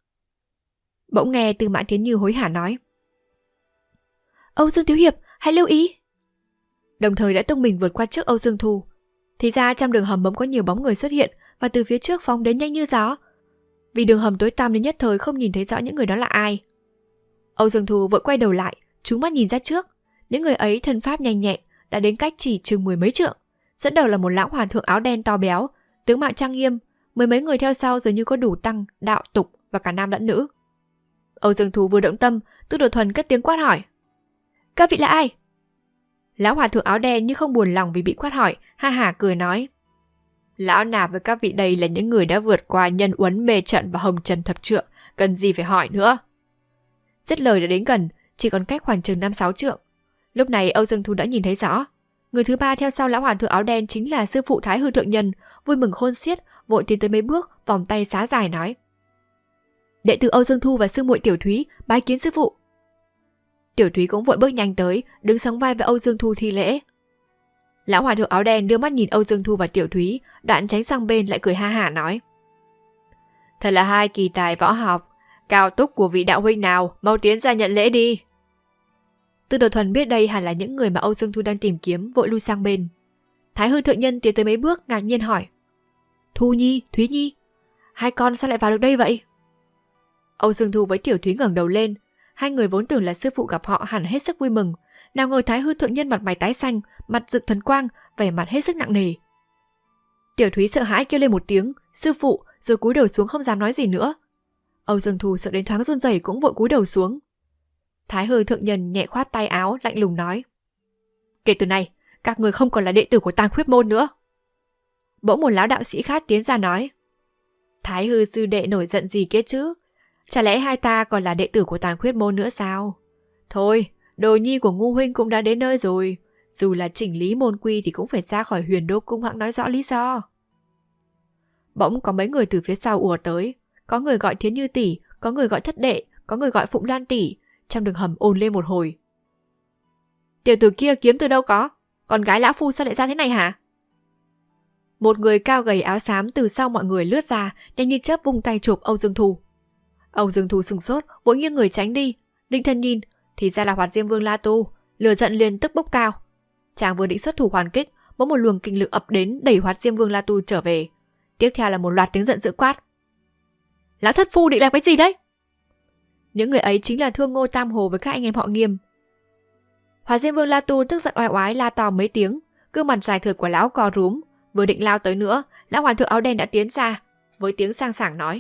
Bỗng nghe Tư Mã Thiến Như hối hả nói: Âu Dương thiếu hiệp, hãy lưu ý. Đồng thời đã tung mình vượt qua trước Âu Dương Thu. Thì ra trong đường hầm bỗng có nhiều bóng người xuất hiện và từ phía trước phóng đến nhanh như gió. Vì đường hầm tối tăm nên nhất thời không nhìn thấy rõ những người đó là ai. Âu Dương Thu vội quay đầu lại, trúng mắt nhìn ra trước. Những người ấy thân pháp nhanh nhẹn, đã đến cách chỉ chừng 10 mấy trượng. Dẫn đầu là một lão hòa thượng áo đen to béo, tướng mạo trang nghiêm. Mười mấy người theo sau dường như có đủ tăng, đạo, tục và cả nam lẫn nữ. Âu Dương Thu vừa động tâm, Tư Đồ Thuần cất tiếng quát hỏi: Các vị là ai? Lão hòa thượng áo đen như không buồn lòng vì bị quát hỏi, ha hả cười nói: Lão nạp với các vị đây là những người đã vượt qua nhân uấn mê trận và Hồng Trần Thập Trượng, cần gì phải hỏi nữa. Dứt lời đã đến gần, chỉ còn cách khoảng chừng 5-6 trượng. Lúc này Âu Dương Thu đã nhìn thấy rõ. Người thứ ba theo sau lão hòa thượng áo đen chính là sư phụ Thái Hư Thượng Nhân, vui mừng khôn xiết, vội tiến tới mấy bước, vòng tay xá dài nói: Đệ tử Âu Dương Thu và sư muội Tiểu Thúy bái kiến sư phụ. Tiểu Thúy cũng vội bước nhanh tới, đứng sóng vai với Âu Dương Thu thi lễ. Lão hòa thượng áo đen đưa mắt nhìn Âu Dương Thu và Tiểu Thúy, đoạn tránh sang bên lại cười ha hả nói: Thật là hai kỳ tài võ học, cao túc của vị đạo huynh nào, mau tiến ra nhận lễ đi. Tư Đồ Thuần biết đây hẳn là những người mà Âu Dương Thu đang tìm kiếm, vội lui sang bên. Thái Hư Thượng Nhân tiến tới mấy bước, ngạc nhiên hỏi: Thu Nhi, Thúy Nhi, hai con sao lại vào được đây vậy? Âu Dương Thu với Tiểu Thúy ngẩng đầu lên. Hai người vốn tưởng là sư phụ gặp họ hẳn hết sức vui mừng, nào ngờ Thái Hư Thượng Nhân mặt mày tái xanh, mặt rực thần quang, vẻ mặt hết sức nặng nề. Tiểu Thúy sợ hãi kêu lên một tiếng sư phụ, rồi cúi đầu xuống không dám nói gì nữa. Âu Dương Thu sợ đến thoáng run rẩy cũng vội cúi đầu xuống. Thái Hư Thượng Nhân nhẹ khoát tay áo, lạnh lùng nói: Kể từ nay, các người không còn là đệ tử của Tàng Khuyết môn nữa. Bỗng một lão đạo sĩ khác tiến ra nói: Thái Hư sư đệ nổi giận gì kia chứ? Chả lẽ hai ta còn là đệ tử của Tàng Khuyết môn nữa sao? Thôi, đồ nhi của Ngu huynh cũng đã đến nơi rồi, dù là chỉnh lý môn quy thì cũng phải ra khỏi Huyền Đô cung hẵng nói rõ lý do. Bỗng có mấy người từ phía sau ùa tới, có người gọi Thiến Như tỷ, có người gọi Thất đệ, có người gọi Phụng Loan tỷ. Trong đường hầm ồn lên một hồi. Tiểu tử kia kiếm từ đâu có? Con gái lão phu sao lại ra thế này hả? Một người cao gầy áo xám từ sau mọi người lướt ra, nhanh như chớp vung tay chụp Âu Dương Thu. Âu Dương Thu sừng sốt, vội nghiêng người tránh đi. Định thần nhìn, thì ra là Hoạt Diêm Vương La Tu, lửa giận liền tức bốc cao. Chàng vừa định xuất thủ hoàn kích, bỗng một luồng kinh lực ập đến đẩy Hoạt Diêm Vương La Tu trở về. Tiếp theo là một loạt tiếng giận dữ quát: Lão thất phu định làm cái gì đấy? Những người ấy chính là Thương Ngô Tam Hồ với các anh em họ Nghiêm. Hoạt Diêm Vương La Tu tức giận oai oái la to mấy tiếng, gương mặt dài thượt của lão co rúm, vừa định lao tới nữa, lão hòa thượng áo đen đã tiến ra, với tiếng sang sảng nói: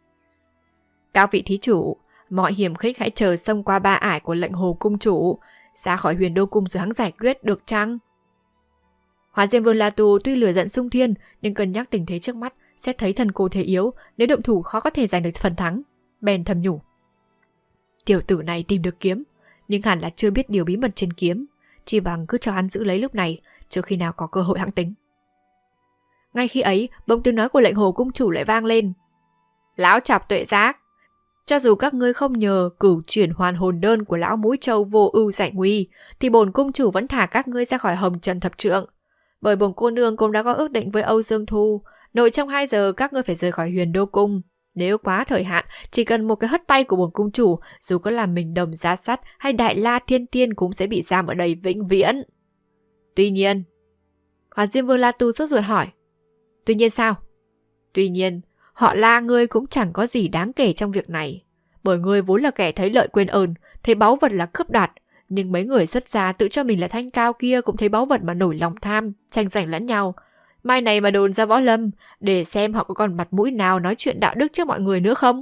Các vị thí chủ, mọi hiểm khích hãy chờ xông qua ba ải của lệnh Hồ cung chủ, ra khỏi Huyền Đô cung rồi hắn giải quyết được chăng? Hoạt Diêm Vương La Tu tuy lửa giận xung thiên, nhưng cân nhắc tình thế trước mắt, xét thấy thần cô thể yếu, nếu động thủ khó có thể giành được phần thắng, bèn thầm nhủ: Tiểu tử này tìm được kiếm, nhưng hẳn là chưa biết điều bí mật trên kiếm, chỉ bằng cứ cho hắn giữ lấy lúc này, trước khi nào có cơ hội hãng tính. Ngay khi ấy, bỗng tiếng nói của lệnh hồ cung chủ lại vang lên. Lão Chọc Tuệ Giác, cho dù các ngươi không nhờ cửu chuyển hoàn hồn đơn của lão Mũi Trâu Vô Ưu giải nguy, thì bổn cung chủ vẫn thả các ngươi ra khỏi Hồng Trần Thập Trượng. Bởi bổn cô nương cũng đã có ước định với Âu Dương Thu, nội trong 2 giờ các ngươi phải rời khỏi Huyền Đô Cung. Nếu quá thời hạn, chỉ cần một cái hất tay của bổn cung chủ, dù có là mình Đồng Giá Sắt hay Đại La Thiên Tiên cũng sẽ bị giam ở đây vĩnh viễn. Tuy nhiên, Hoàn Diêm Vương La Tu sốt ruột hỏi. Tuy nhiên sao? Tuy nhiên, họ La ngươi cũng chẳng có gì đáng kể trong việc này. Bởi ngươi vốn là kẻ thấy lợi quên ơn, thấy báu vật là cướp đoạt. Nhưng mấy người xuất gia tự cho mình là thanh cao kia cũng thấy báu vật mà nổi lòng tham, tranh giành lẫn nhau. Mai này mà đồn ra võ lâm, để xem họ có còn mặt mũi nào nói chuyện đạo đức trước mọi người nữa không?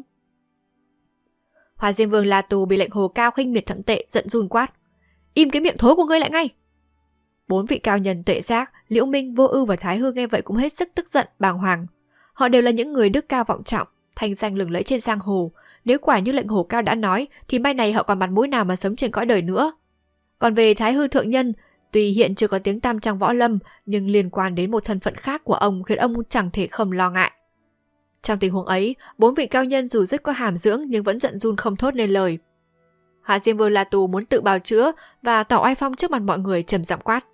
Hoa Diêm Vương La Tu bị lệnh hồ cao khinh miệt thậm tệ, giận run quát. Im cái miệng thối của ngươi lại ngay! 4 vị cao nhân Tuệ Giác, Liễu Minh, Vô Ưu và Thái Hư nghe vậy cũng hết sức tức giận, bàng hoàng. Họ đều là những người đức cao vọng trọng, thanh danh lừng lẫy trên giang hồ. Nếu quả như lệnh hồ cao đã nói, thì mai này họ còn mặt mũi nào mà sống trên cõi đời nữa. Còn về Thái Hư thượng nhân, tuy hiện chưa có tiếng tăm trong võ lâm, nhưng liên quan đến một thân phận khác của ông khiến ông chẳng thể không lo ngại. Trong tình huống ấy, 4 vị cao nhân dù rất có hàm dưỡng nhưng vẫn giận run không thốt nên lời. Hạ Diêm Vương La Tu muốn tự bào chữa và tỏ oai phong trước mặt mọi người, trầm giọng quát.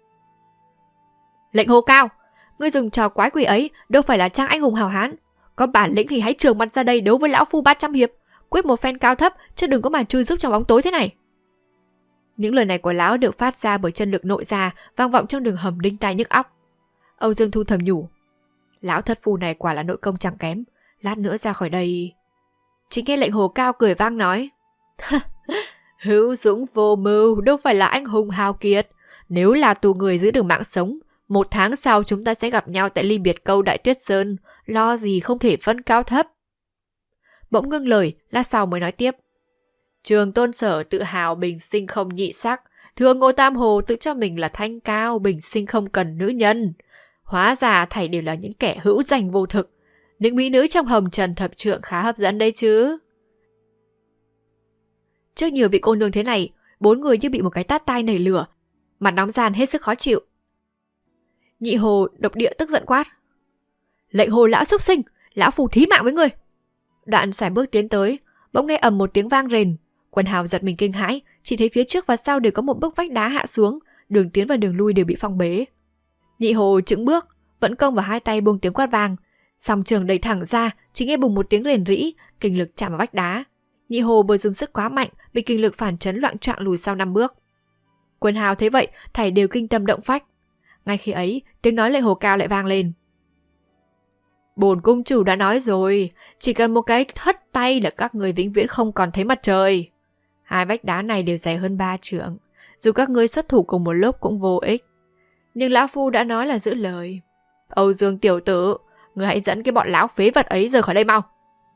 Lệnh hồ cao, ngươi dùng trò quái quỷ ấy đâu phải là trang anh hùng hào hán. Có bản lĩnh thì hãy trường mặt ra đây đấu với lão phu 300 hiệp, quyết một phen cao thấp, chứ đừng có mà chui giúp trong bóng tối thế này. Những lời này của lão được phát ra bởi chân lực nội gia, vang vọng trong đường hầm đinh tai nhức óc. Âu Dương Thu thầm nhủ. Lão thất phu này quả là nội công chẳng kém, lát nữa ra khỏi đây. Chỉ nghe lệnh hồ cao cười vang nói. Hữu dũng vô mưu, đâu phải là anh hùng hào kiệt. Nếu là tù người giữ được mạng sống, 1 tháng sau chúng ta sẽ gặp nhau tại Ly Biệt Câu Đại Tuyết Sơn, lo gì không thể phân cao thấp. Bỗng ngưng lời, lát sau mới nói tiếp. Trường Tôn Sở tự hào bình sinh không nhị sắc, thường Ngô Tam Hồ tự cho mình là thanh cao, bình sinh không cần nữ nhân. Hóa ra thảy đều là những kẻ hữu danh vô thực. Những mỹ nữ trong Hồng Trần Thập Trượng khá hấp dẫn đấy chứ. Trước nhiều vị cô nương thế này, 4 người như bị một cái tát tai nảy lửa, mặt nóng ran hết sức khó chịu. Nhị Hồ độc địa tức giận quát. Lệnh hồ lão xúc sinh, lão phù thí mạng với ngươi. Đoạn sải bước tiến tới, bỗng nghe ầm một tiếng vang rền. Quần hào giật mình kinh hãi, chỉ thấy phía trước và sau đều có một bức vách đá hạ xuống, đường tiến và đường lui đều bị phong bế. Nhị Hồ chững bước, vẫn công vào 2 tay buông tiếng quát vang, song trường đẩy thẳng ra, chỉ nghe bùng một tiếng rền rĩ, kinh lực chạm vào vách đá. Nhị Hồ bởi dùng sức quá mạnh, bị kinh lực phản chấn loạng choạng lùi sau 5 bước. Quần hào thấy vậy, thảy đều kinh tâm động phách. Ngay khi ấy, tiếng nói lệnh hồ cao lại vang lên. Bổn cung chủ đã nói rồi, chỉ cần một cái hất tay là các người vĩnh viễn không còn thấy mặt trời. 2 vách đá này đều dày hơn 3 trượng, dù các ngươi xuất thủ cùng một lúc cũng vô ích. Nhưng lão phu đã nói là giữ lời. Âu Dương tiểu tử, ngươi hãy dẫn cái bọn lão phế vật ấy rời khỏi đây mau.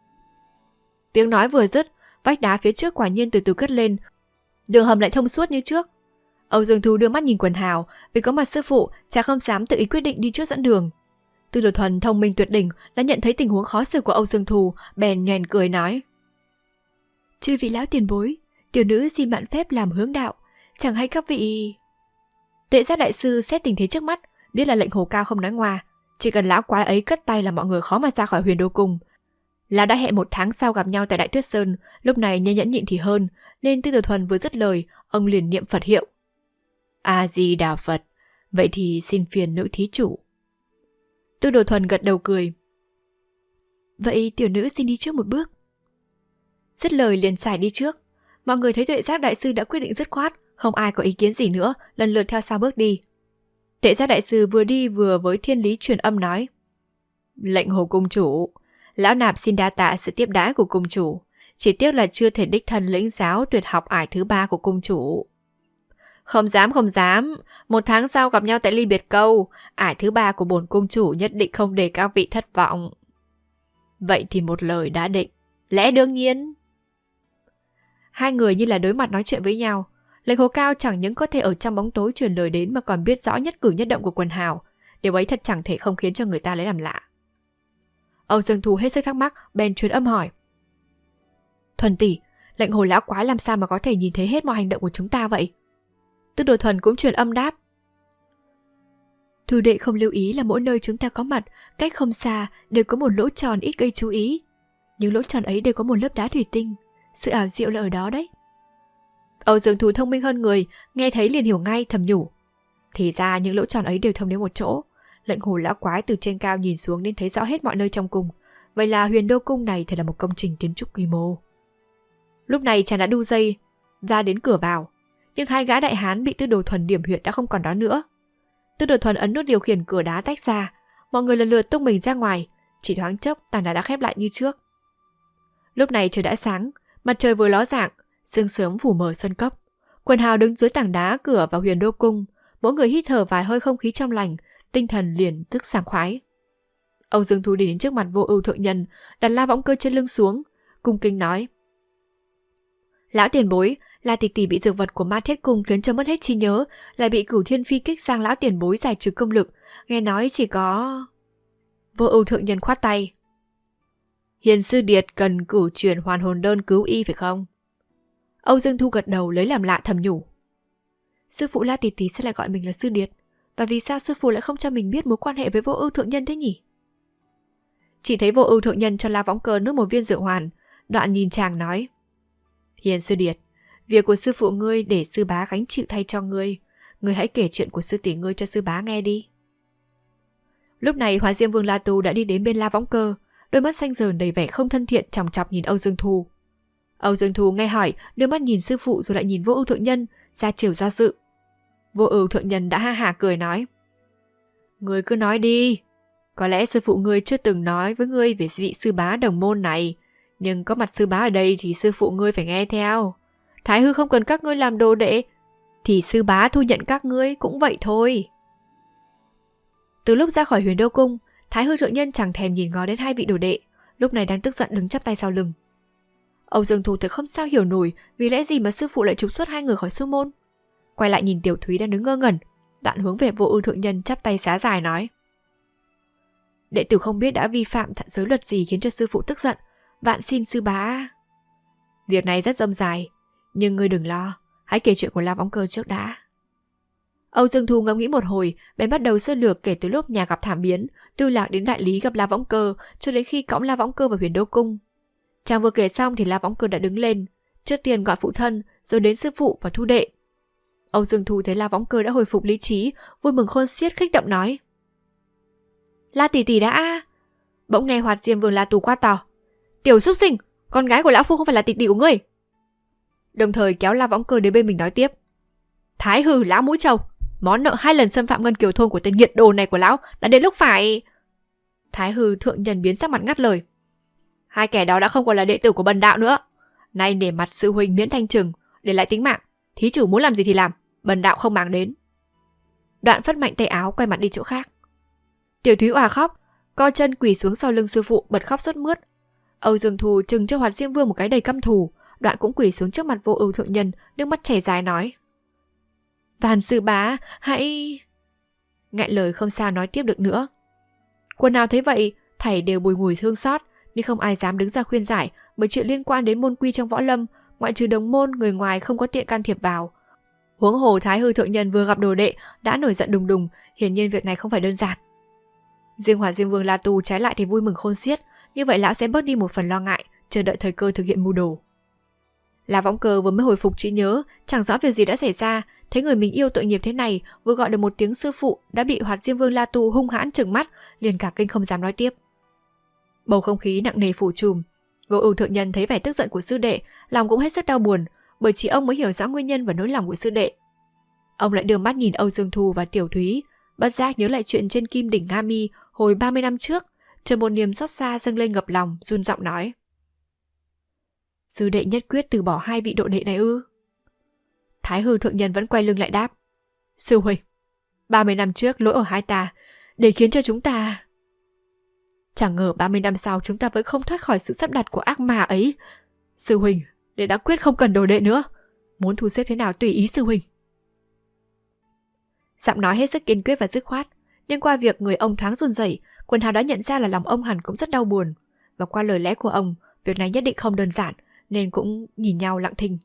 Tiếng nói vừa dứt, vách đá phía trước quả nhiên từ từ cất lên, đường hầm lại thông suốt như trước. Âu Dương Thu đưa mắt nhìn quần hào, vì có mặt sư phụ, chàng không dám tự ý quyết định đi trước dẫn đường. Tư Đồ Thuần thông minh tuyệt đỉnh, đã nhận thấy tình huống khó xử của Âu Dương Thu, bèn nhoẻn cười nói: Chư vị lão tiền bối, tiểu nữ xin mạn phép làm hướng đạo, chẳng hay các vị. Tuệ Giác đại sư xét tình thế trước mắt, biết là lệnh hồ cao không nói ngoa, chỉ cần lão quái ấy cất tay là mọi người khó mà ra khỏi Huyền Đô Cung. Lão đã hẹn 1 tháng sau gặp nhau tại Đại Tuyết Sơn, lúc này nhẫn nhẫn nhịn thì hơn, nên Tư Đồ Thuần vừa dứt lời, ông liền niệm Phật hiệu. A Di Đà Phật, vậy thì xin phiền nữ thí chủ. Tư Đồ Thuần gật đầu cười. Vậy tiểu nữ xin đi trước một bước. Dứt lời liền sải đi trước. Mọi người thấy Tuệ Giác đại sư đã quyết định dứt khoát, không ai có ý kiến gì nữa, lần lượt theo sau bước đi. Tuệ Giác đại sư vừa đi vừa với thiên lý truyền âm nói: Lệnh hồ cung chủ, lão nạp xin đa tạ sự tiếp đãi của cung chủ, chỉ tiếc là chưa thể đích thân lĩnh giáo tuyệt học ải thứ 3 của cung chủ. Không dám, 1 tháng sau gặp nhau tại Ly Biệt Câu, ải thứ 3 của bổn cung chủ nhất định không để các vị thất vọng. Vậy thì một lời đã định, lẽ đương nhiên. 2 người như là đối mặt nói chuyện với nhau. Lệnh hồ cao chẳng những có thể ở trong bóng tối truyền lời đến mà còn biết rõ nhất cử nhất động của quần hào. Điều ấy thật chẳng thể không khiến cho người ta lấy làm lạ. Âu Dương Thu hết sức thắc mắc, bèn truyền âm hỏi: Thuần tỷ, lệnh hồ lão quái làm sao mà có thể nhìn thấy hết mọi hành động của chúng ta vậy? Tư Đồ Thuần cũng truyền âm đáp: Thủ đệ không lưu ý là mỗi nơi chúng ta có mặt, cách không xa đều có một lỗ tròn ít gây chú ý. Những lỗ tròn ấy đều có một lớp đá thủy tinh. Sự ảo diệu là ở đó đấy. Âu Dương Thù thông minh hơn người, nghe thấy liền hiểu ngay, thầm nhủ. Thì ra những lỗ tròn ấy đều thông đến một chỗ. Lệnh Hồ lão quái từ trên cao nhìn xuống nên thấy rõ hết mọi nơi trong cung. Vậy là Huyền Đô cung này thật là một công trình kiến trúc quy mô. Lúc này chàng đã đu dây ra đến cửa vào, nhưng hai gã đại hán bị Tư Đồ Thuần điểm huyệt đã không còn đó nữa. Tư Đồ Thuần ấn nút điều khiển cửa đá tách ra, mọi người lần lượt tung mình ra ngoài, chỉ thoáng chốc tảng đá đã khép lại như trước. Lúc này trời đã sáng, mặt trời vừa ló dạng, sương sớm phủ mờ sân cốc. Quần hào đứng dưới tảng đá cửa vào Huyền Đô cung, mỗi người hít thở vài hơi không khí trong lành, tinh thần liền tức sảng khoái. Âu Dương Thu đi đến trước mặt Vô Ưu thượng nhân, đặt La Võng Cơ trên lưng xuống, cung kính nói: Lão tiền bối, La tỷ tỷ bị dược vật của Ma Thiết cung khiến cho mất hết trí nhớ, lại bị Cửu Thiên Phi kích sang lão tiền bối giải trừ công lực, nghe nói chỉ có... Vô Ưu thượng nhân khoát tay: Hiền sư điệt cần cửu truyền hoàn hồn đơn cứu y phải không? Âu Dương Thu gật đầu lấy làm lạ, thầm nhủ: Sư phụ La tỷ tỷ sẽ lại gọi mình là sư điệt, và vì sao sư phụ lại không cho mình biết mối quan hệ với Vô Ưu thượng nhân thế nhỉ? Chỉ thấy Vô Ưu thượng nhân cho La Võng Cơ nuốt một viên dược hoàn, đoạn nhìn chàng nói: Hiền sư điệt, việc của sư phụ ngươi để sư bá gánh chịu thay cho ngươi, ngươi hãy kể chuyện của sư tỷ ngươi cho sư bá nghe đi. Lúc này Hóa Diêm Vương La Tu đã đi đến bên La Võng Cơ, đôi mắt xanh dờn đầy vẻ không thân thiện chòng chọc nhìn Âu Dương Thu. Âu Dương Thu nghe hỏi, đưa mắt nhìn sư phụ rồi lại nhìn Vô Ưu thượng nhân, ra chiều do dự. Vô Ưu thượng nhân đã ha hả cười nói: Ngươi cứ nói đi, có lẽ sư phụ ngươi chưa từng nói với ngươi về vị sư bá đồng môn này, nhưng có mặt sư bá ở đây thì sư phụ ngươi phải nghe theo. Thái hư không cần các ngươi làm đồ đệ, thì sư bá thu nhận các ngươi cũng vậy thôi. Từ lúc ra khỏi Huyền Đô cung, Thái hư thượng nhân chẳng thèm nhìn ngó đến hai vị đồ đệ, lúc này đang tức giận đứng chắp tay sau lưng. Âu Dương Thu thật không sao hiểu nổi vì lẽ gì mà sư phụ lại trục xuất hai người khỏi sư môn. Quay lại nhìn Tiểu Thúy đang đứng ngơ ngẩn, đoạn hướng về Vô Ưu thượng nhân chắp tay xá dài nói: Đệ tử không biết đã vi phạm giới luật gì khiến cho sư phụ tức giận, vạn xin sư bá. Việc này rất rông dài, nhưng ngươi đừng lo, hãy kể chuyện của La Võng Cơ trước đã. Âu Dương Thu ngẫm nghĩ một hồi, bèn bắt đầu sơ lược kể từ lúc nhà gặp thảm biến, Lưu Lạc đến đại lý gặp La Võng Cơ, cho đến khi cõng La Võng Cơ vào Huyền Đô cung. Chàng vừa kể xong thì La Võng Cơ đã đứng lên, trước tiên gọi phụ thân, rồi đến sư phụ và thu đệ. Âu Dương Thu thấy La Võng Cơ đã hồi phục lý trí, vui mừng khôn xiết, kích động nói: La tỷ tỷ đã... Bỗng nghe Hoạt Diêm Vương La Tu quát to: Tiểu súc sinh, con gái của lão phu không phải là tỷ tỷ của ngươi. Đồng thời kéo La Võng Cơ đến bên mình nói tiếp: Thái hư lão mũi trâu, món nợ 2 lần xâm phạm ngân kiều thôn của tên nghiệt đồ này của lão đã đến lúc phải... Thái hư thượng nhân biến sắc mặt ngắt lời: Hai kẻ đó đã không còn là đệ tử của bần đạo nữa. Nay để mặt sư huynh miễn thanh trừng, để lại tính mạng, thí chủ muốn làm gì thì làm, bần đạo không màng đến. Đoạn phất mạnh tay áo quay mặt đi chỗ khác. Tiểu Thúy òa khóc, co chân quỳ xuống sau lưng sư phụ, bật khóc sướt mướt. Âu Dương Thu trừng cho Hoạt Diêm Vương một cái đầy căm thù, đoạn cũng quỳ xuống trước mặt Vô Ưu thượng nhân, nước mắt chảy dài nói: Toàn sư bá, hãy... Ngại lời không sao nói tiếp được nữa. Quân nào thấy vậy, thảy đều bùi ngùi thương xót, nhưng không ai dám đứng ra khuyên giải, bởi chuyện liên quan đến môn quy trong võ lâm, ngoại trừ đồng môn, người ngoài không có tiện can thiệp vào. Huống hồ Thái hư thượng nhân vừa gặp đồ đệ đã nổi giận đùng đùng, hiển nhiên việc này không phải đơn giản. Riêng Hỏa Diêm Vương La Tu trái lại thì vui mừng khôn xiết, như vậy lão sẽ bớt đi một phần lo ngại, chờ đợi thời cơ thực hiện mưu đồ. La Võng Cơ vừa mới hồi phục trí nhớ, chẳng rõ việc gì đã xảy ra, thấy người mình yêu tội nghiệp thế này, vừa gọi được một tiếng sư phụ đã bị Hoạt Diêm Vương La Tu hung hãn trừng mắt, liền cả kinh không dám nói tiếp. Bầu không khí nặng nề phủ trùm. Vô Ưu thượng nhân thấy vẻ tức giận của sư đệ, lòng cũng hết sức đau buồn, bởi chỉ ông mới hiểu rõ nguyên nhân và nỗi lòng của sư đệ. Ông lại đưa mắt nhìn Âu Dương Thu và Tiểu Thúy, bất giác nhớ lại chuyện trên Kim đỉnh Nga Mi hồi 30 năm trước, chờ một niềm xót xa dâng lên ngập lòng, run giọng nói: Sư đệ nhất quyết từ bỏ hai vị độ đệ này ư? Thái hư thượng nhân vẫn quay lưng lại đáp: Sư huynh, 30 năm trước lỗi ở hai ta, để khiến cho chúng ta... Chẳng ngờ 30 năm sau chúng ta vẫn không thoát khỏi sự sắp đặt của ác ma ấy. Sư huynh, đệ đã quyết không cần đồ đệ nữa, muốn thu xếp thế nào tùy ý sư huynh. Giọng nói hết sức kiên quyết và dứt khoát, nhưng qua việc người ông thoáng run rẩy, quần hào đã nhận ra là lòng ông hẳn cũng rất đau buồn, và qua lời lẽ của ông, việc này nhất định không đơn giản, nên cũng nhìn nhau lặng thinh.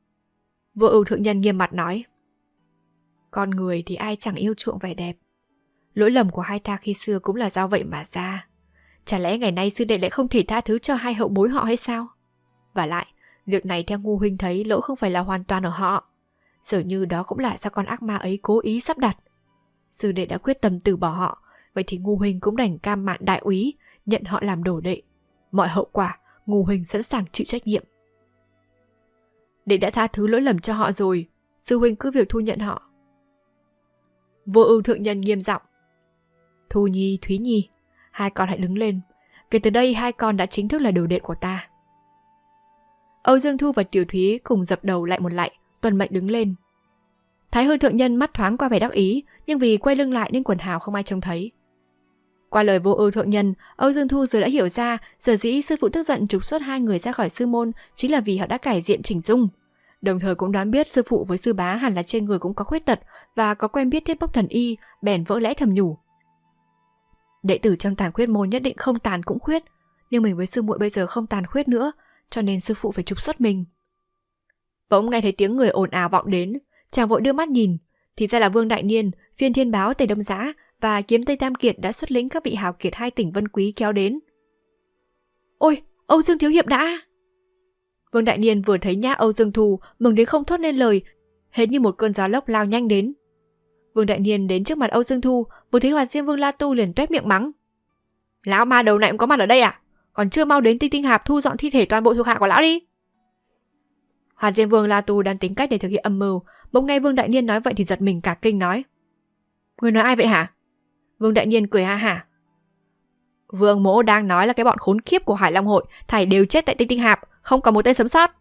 Vô Ưu thượng nhân nghiêm mặt nói: Con người thì ai chẳng yêu chuộng vẻ đẹp, Lỗi lầm của hai ta khi xưa cũng là do vậy mà ra. Chả lẽ ngày nay sư đệ lại không thể tha thứ cho hai hậu bối họ hay sao? Và lại, việc này theo Ngu huynh thấy lỗi không phải là hoàn toàn ở họ. Dường như đó cũng là do con ác ma ấy cố ý sắp đặt. Sư đệ đã quyết tâm từ bỏ họ, vậy thì Ngu huynh cũng đành cam mạn đại úy, nhận họ làm đồ đệ. Mọi hậu quả, Ngu huynh sẵn sàng chịu trách nhiệm. Đệ đã tha thứ lỗi lầm cho họ rồi, sư huynh cứ việc thu nhận họ. Vô Ưu thượng nhân nghiêm giọng. Thu Nhi, Thúy Nhi, hai con hãy đứng lên. Kể từ đây hai con đã chính thức là đồ đệ của ta. Âu Dương Thu và Tiểu Thúy cùng dập đầu lại một lạy, tuân mệnh đứng lên. Thái Hư thượng nhân mắt thoáng qua vẻ đắc ý, nhưng vì quay lưng lại nên quần hào không ai trông thấy. Qua lời Vô Ưu thượng nhân, Âu Dương Thu giờ đã hiểu ra, sở dĩ sư phụ tức giận trục xuất hai người ra khỏi sư môn chính là vì họ đã cải diện chỉnh dung. Đồng thời cũng đoán biết sư phụ với sư bá hẳn là trên người cũng có khuyết tật và có quen biết thiết bốc thần y, bèn vỡ lẽ thầm nhủ. Đệ tử trong tàn khuyết môn nhất định không tàn cũng khuyết, nhưng mình với sư muội bây giờ không tàn khuyết nữa, cho nên sư phụ phải trục xuất mình. Bỗng nghe thấy tiếng người ồn ào vọng đến, chàng vội đưa mắt nhìn, thì ra là Vương Đại Niên, Phiên Thiên Báo Tề Đông Giá và Kiếm Tây Tam Kiệt đã xuất lĩnh các vị hào kiệt hai tỉnh Vân Quý kéo đến. Ôi, Âu Dương thiếu hiệp đã! Vương Đại Niên vừa thấy nhã Âu Dương Thu, mừng đến không thốt nên lời, hệt như một cơn gió lốc lao nhanh đến. Vương Đại Niên đến trước mặt Âu Dương Thu, vừa thấy Hoạt Diêm Vương La Tu liền toét miệng mắng. Lão ma đầu này cũng có mặt ở đây à? Còn chưa mau đến Tinh Tinh Hạp thu dọn thi thể toàn bộ thuộc hạ của lão đi. Hoạt Diêm Vương La Tu đang tính cách để thực hiện âm mưu, bỗng nghe Vương Đại Niên nói vậy thì giật mình cả kinh nói. Người nói ai vậy hả? Vương Đại Niên cười ha hả. Vương Mỗ đang nói là cái bọn khốn kiếp của Hải Long hội thảy đều chết tại Tinh Tinh Hạp, không có một tên sống sót.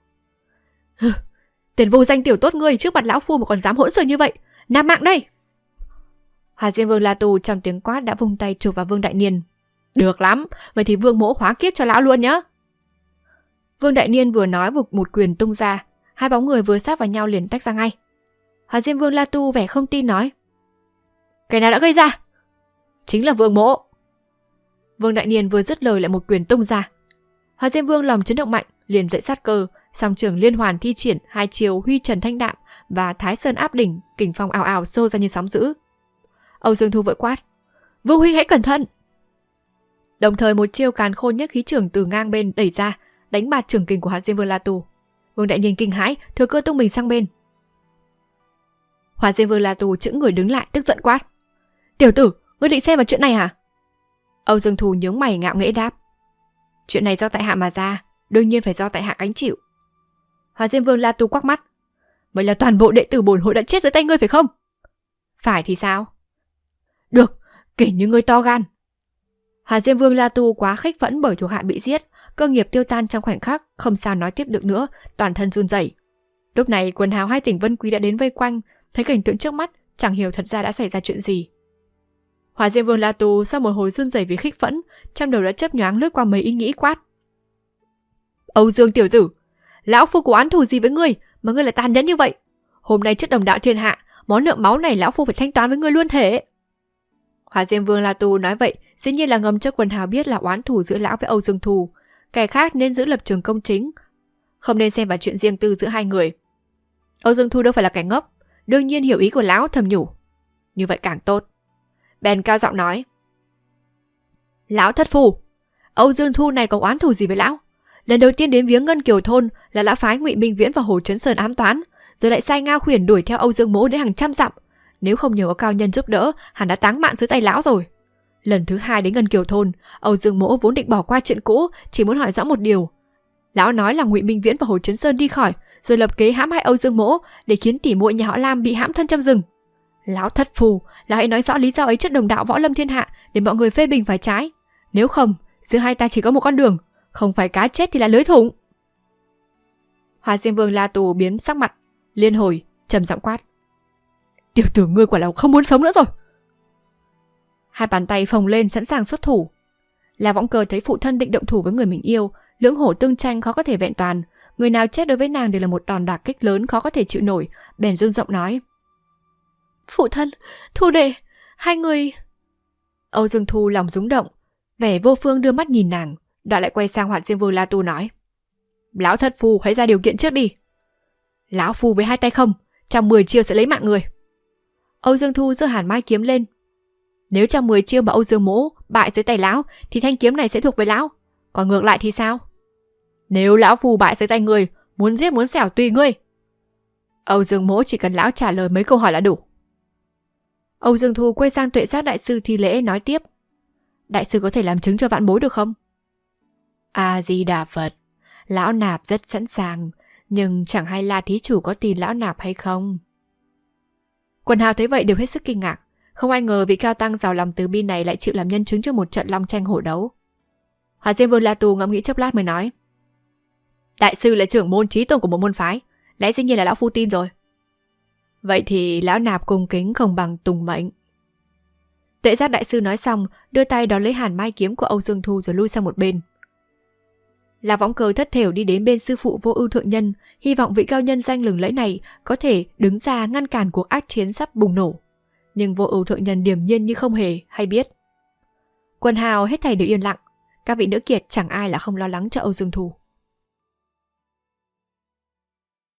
Tiền vô danh tiểu tốt ngươi, trước mặt lão phu mà còn dám hỗn xược như vậy, nạp mạng đây. Hoạt Diêm Vương La Tu trong tiếng quát đã vung tay chụp vào Vương Đại Niên. Được lắm, vậy thì Vương Mỗ hóa kiếp cho lão luôn nhá. Vương Đại Niên vừa nói một quyền tung ra, hai bóng người vừa sát vào nhau liền tách ra ngay. Hoạt Diêm Vương La Tu vẻ không tin nói. Cái nào đã gây ra? Chính là Vương Mỗ. Vương Đại Niên vừa dứt lời lại một quyền tung ra. Hoạt Diêm Vương lòng chấn động mạnh, liền dậy sát cơ, song trường liên hoàn thi triển hai chiều Huy Trần Thanh Đạm và Thái Sơn Áp Đỉnh, kình phong ào ào xô ra như sóng dữ. Âu Dương Thu vội quát. Vương huynh hãy cẩn thận. Đồng thời một chiêu càn khôn nhất khí trưởng từ ngang bên đẩy ra, đánh bạt trường kình của Hoạt Diêm Vương La Tu. Vương Đại Niên kinh hãi, thừa cơ tung mình sang bên. Hoạt Diêm Vương La Tu chững người đứng lại, tức giận quát. Tiểu tử, ngươi định xem vào chuyện này hả? Âu Dương Thu nhướng mày ngạo nghễ đáp. Chuyện này do tại hạ mà ra, đương nhiên phải do tại hạ gánh chịu. Hoạt Diêm Vương La Tu quắc mắt. Vậy là toàn bộ đệ tử bổn hội đã chết dưới tay ngươi phải không? Phải thì sao? Được, kể như ngươi to gan. Hoạt Diêm Vương La Tu quá khích phẫn bởi thuộc hạ bị giết, cơ nghiệp tiêu tan trong khoảnh khắc, không sao nói tiếp được nữa, toàn thân run rẩy. Lúc này quần hào hai tỉnh Vân Quý đã đến vây quanh, thấy cảnh tượng trước mắt, chẳng hiểu thật ra đã xảy ra chuyện gì. Hoạt Diêm Vương La Tu sau một hồi run rẩy vì khích phẫn, trong đầu đã chớp nhoáng lướt qua mấy ý nghĩ quát. Âu Dương tiểu tử, lão phu có oán thù gì với ngươi mà ngươi lại tàn nhẫn như vậy? Hôm nay trước đồng đạo thiên hạ, món nợ máu này lão phu phải thanh toán với ngươi luôn thể. Hoạt Diêm Vương La Tu nói vậy dĩ nhiên là ngầm cho quần hào biết là oán thù giữa lão với Âu Dương Thu, kẻ khác nên giữ lập trường công chính, không nên xem vào chuyện riêng tư giữa hai người. Âu Dương Thu đâu phải là kẻ ngốc, đương nhiên hiểu ý của lão, thầm nhủ. Như vậy càng tốt. Bèn cao giọng nói. Lão thất phu, Âu Dương Thu này có oán thù gì với lão? Lần đầu tiên đến viếng Ngân Kiều thôn là lão phái Ngụy Minh Viễn và Hồ Trấn Sơn ám toán, rồi lại sai Ngao Khuyển đuổi theo Âu Dương Mỗ đến hàng trăm dặm. Nếu không nhờ có cao nhân giúp đỡ, hắn đã táng mạng dưới tay lão rồi. Lần thứ hai đến Ngân Kiều thôn, Âu Dương Mỗ vốn định bỏ qua chuyện cũ, chỉ muốn hỏi rõ một điều. Lão nói là Ngụy Minh Viễn và Hồ Trấn Sơn đi khỏi, rồi lập kế hãm hại Âu Dương Mỗ để khiến tỷ muội nhà họ Lam bị hãm thân trong rừng. Lão thất phù, lão hãy nói rõ lý do ấy trước đồng đạo võ lâm thiên hạ để mọi người phê bình phải trái. Nếu không, giữa hai ta chỉ có một con đường, không phải cá chết thì là lưới thủng. Hoạt Diêm Vương La Tu biến sắc mặt, liên hồi, trầm giọng quát. Tiểu tử ngươi quả là không muốn sống nữa rồi. Hai bàn tay phồng lên sẵn sàng xuất thủ. La Võng Cơ thấy phụ thân định động thủ với người mình yêu, lưỡng hổ tương tranh khó có thể vẹn toàn, người nào chết đối với nàng đều là một đòn đả kích lớn khó có thể chịu nổi, bèn run giọng nói. Phụ thân, Thu đệ, hai người... Âu Dương Thu lòng rúng động, vẻ vô phương đưa mắt nhìn nàng, đoạn lại quay sang Hoạt Diêm Vương La Tu nói. Lão thất phu hãy ra điều kiện trước đi. Lão phu với hai tay không, trong 10 chiêu sẽ lấy mạng người. Âu Dương Thu giơ hàn mai kiếm lên. Nếu trong 10 chiêu mà Âu Dương Mỗ bại dưới tay lão thì thanh kiếm này sẽ thuộc về lão. Còn ngược lại thì sao? Nếu lão phù bại dưới tay ngươi, muốn giết muốn xẻo tùy ngươi. Âu Dương Mỗ chỉ cần lão trả lời mấy câu hỏi là đủ. Âu Dương Thu quay sang Tuệ Giác đại sư thi lễ nói tiếp. Đại sư có thể làm chứng cho vãn bối được không? A Di Đà Phật. Lão nạp rất sẵn sàng, nhưng chẳng hay La thí chủ có tin lão nạp hay không? Quần hào thấy vậy đều hết sức kinh ngạc. Không ai ngờ vị cao tăng giàu lòng từ bi này lại chịu làm nhân chứng cho một trận long tranh hổ đấu. Hỏa Diêm Vương La Tu ngẫm nghĩ chốc lát mới nói. Đại sư là trưởng môn trí tôn của một môn phái, lẽ dĩ nhiên là lão phu tin rồi. Vậy thì lão nạp cung kính không bằng tùng mệnh. Tuệ Giác đại sư nói xong, đưa tay đón lấy hàn mai kiếm của Âu Dương Thu rồi lui sang một bên. La Võng Cơ thất thểu đi đến bên sư phụ Vô Ưu thượng nhân, hy vọng vị cao nhân danh lừng lẫy này có thể đứng ra ngăn cản cuộc ác chiến sắp bùng nổ. Nhưng Vô Ưu thượng nhân điềm nhiên như không hề hay biết. Quần hào hết thảy đều yên lặng, các vị nữ kiệt chẳng ai là không lo lắng cho Âu Dương Thu.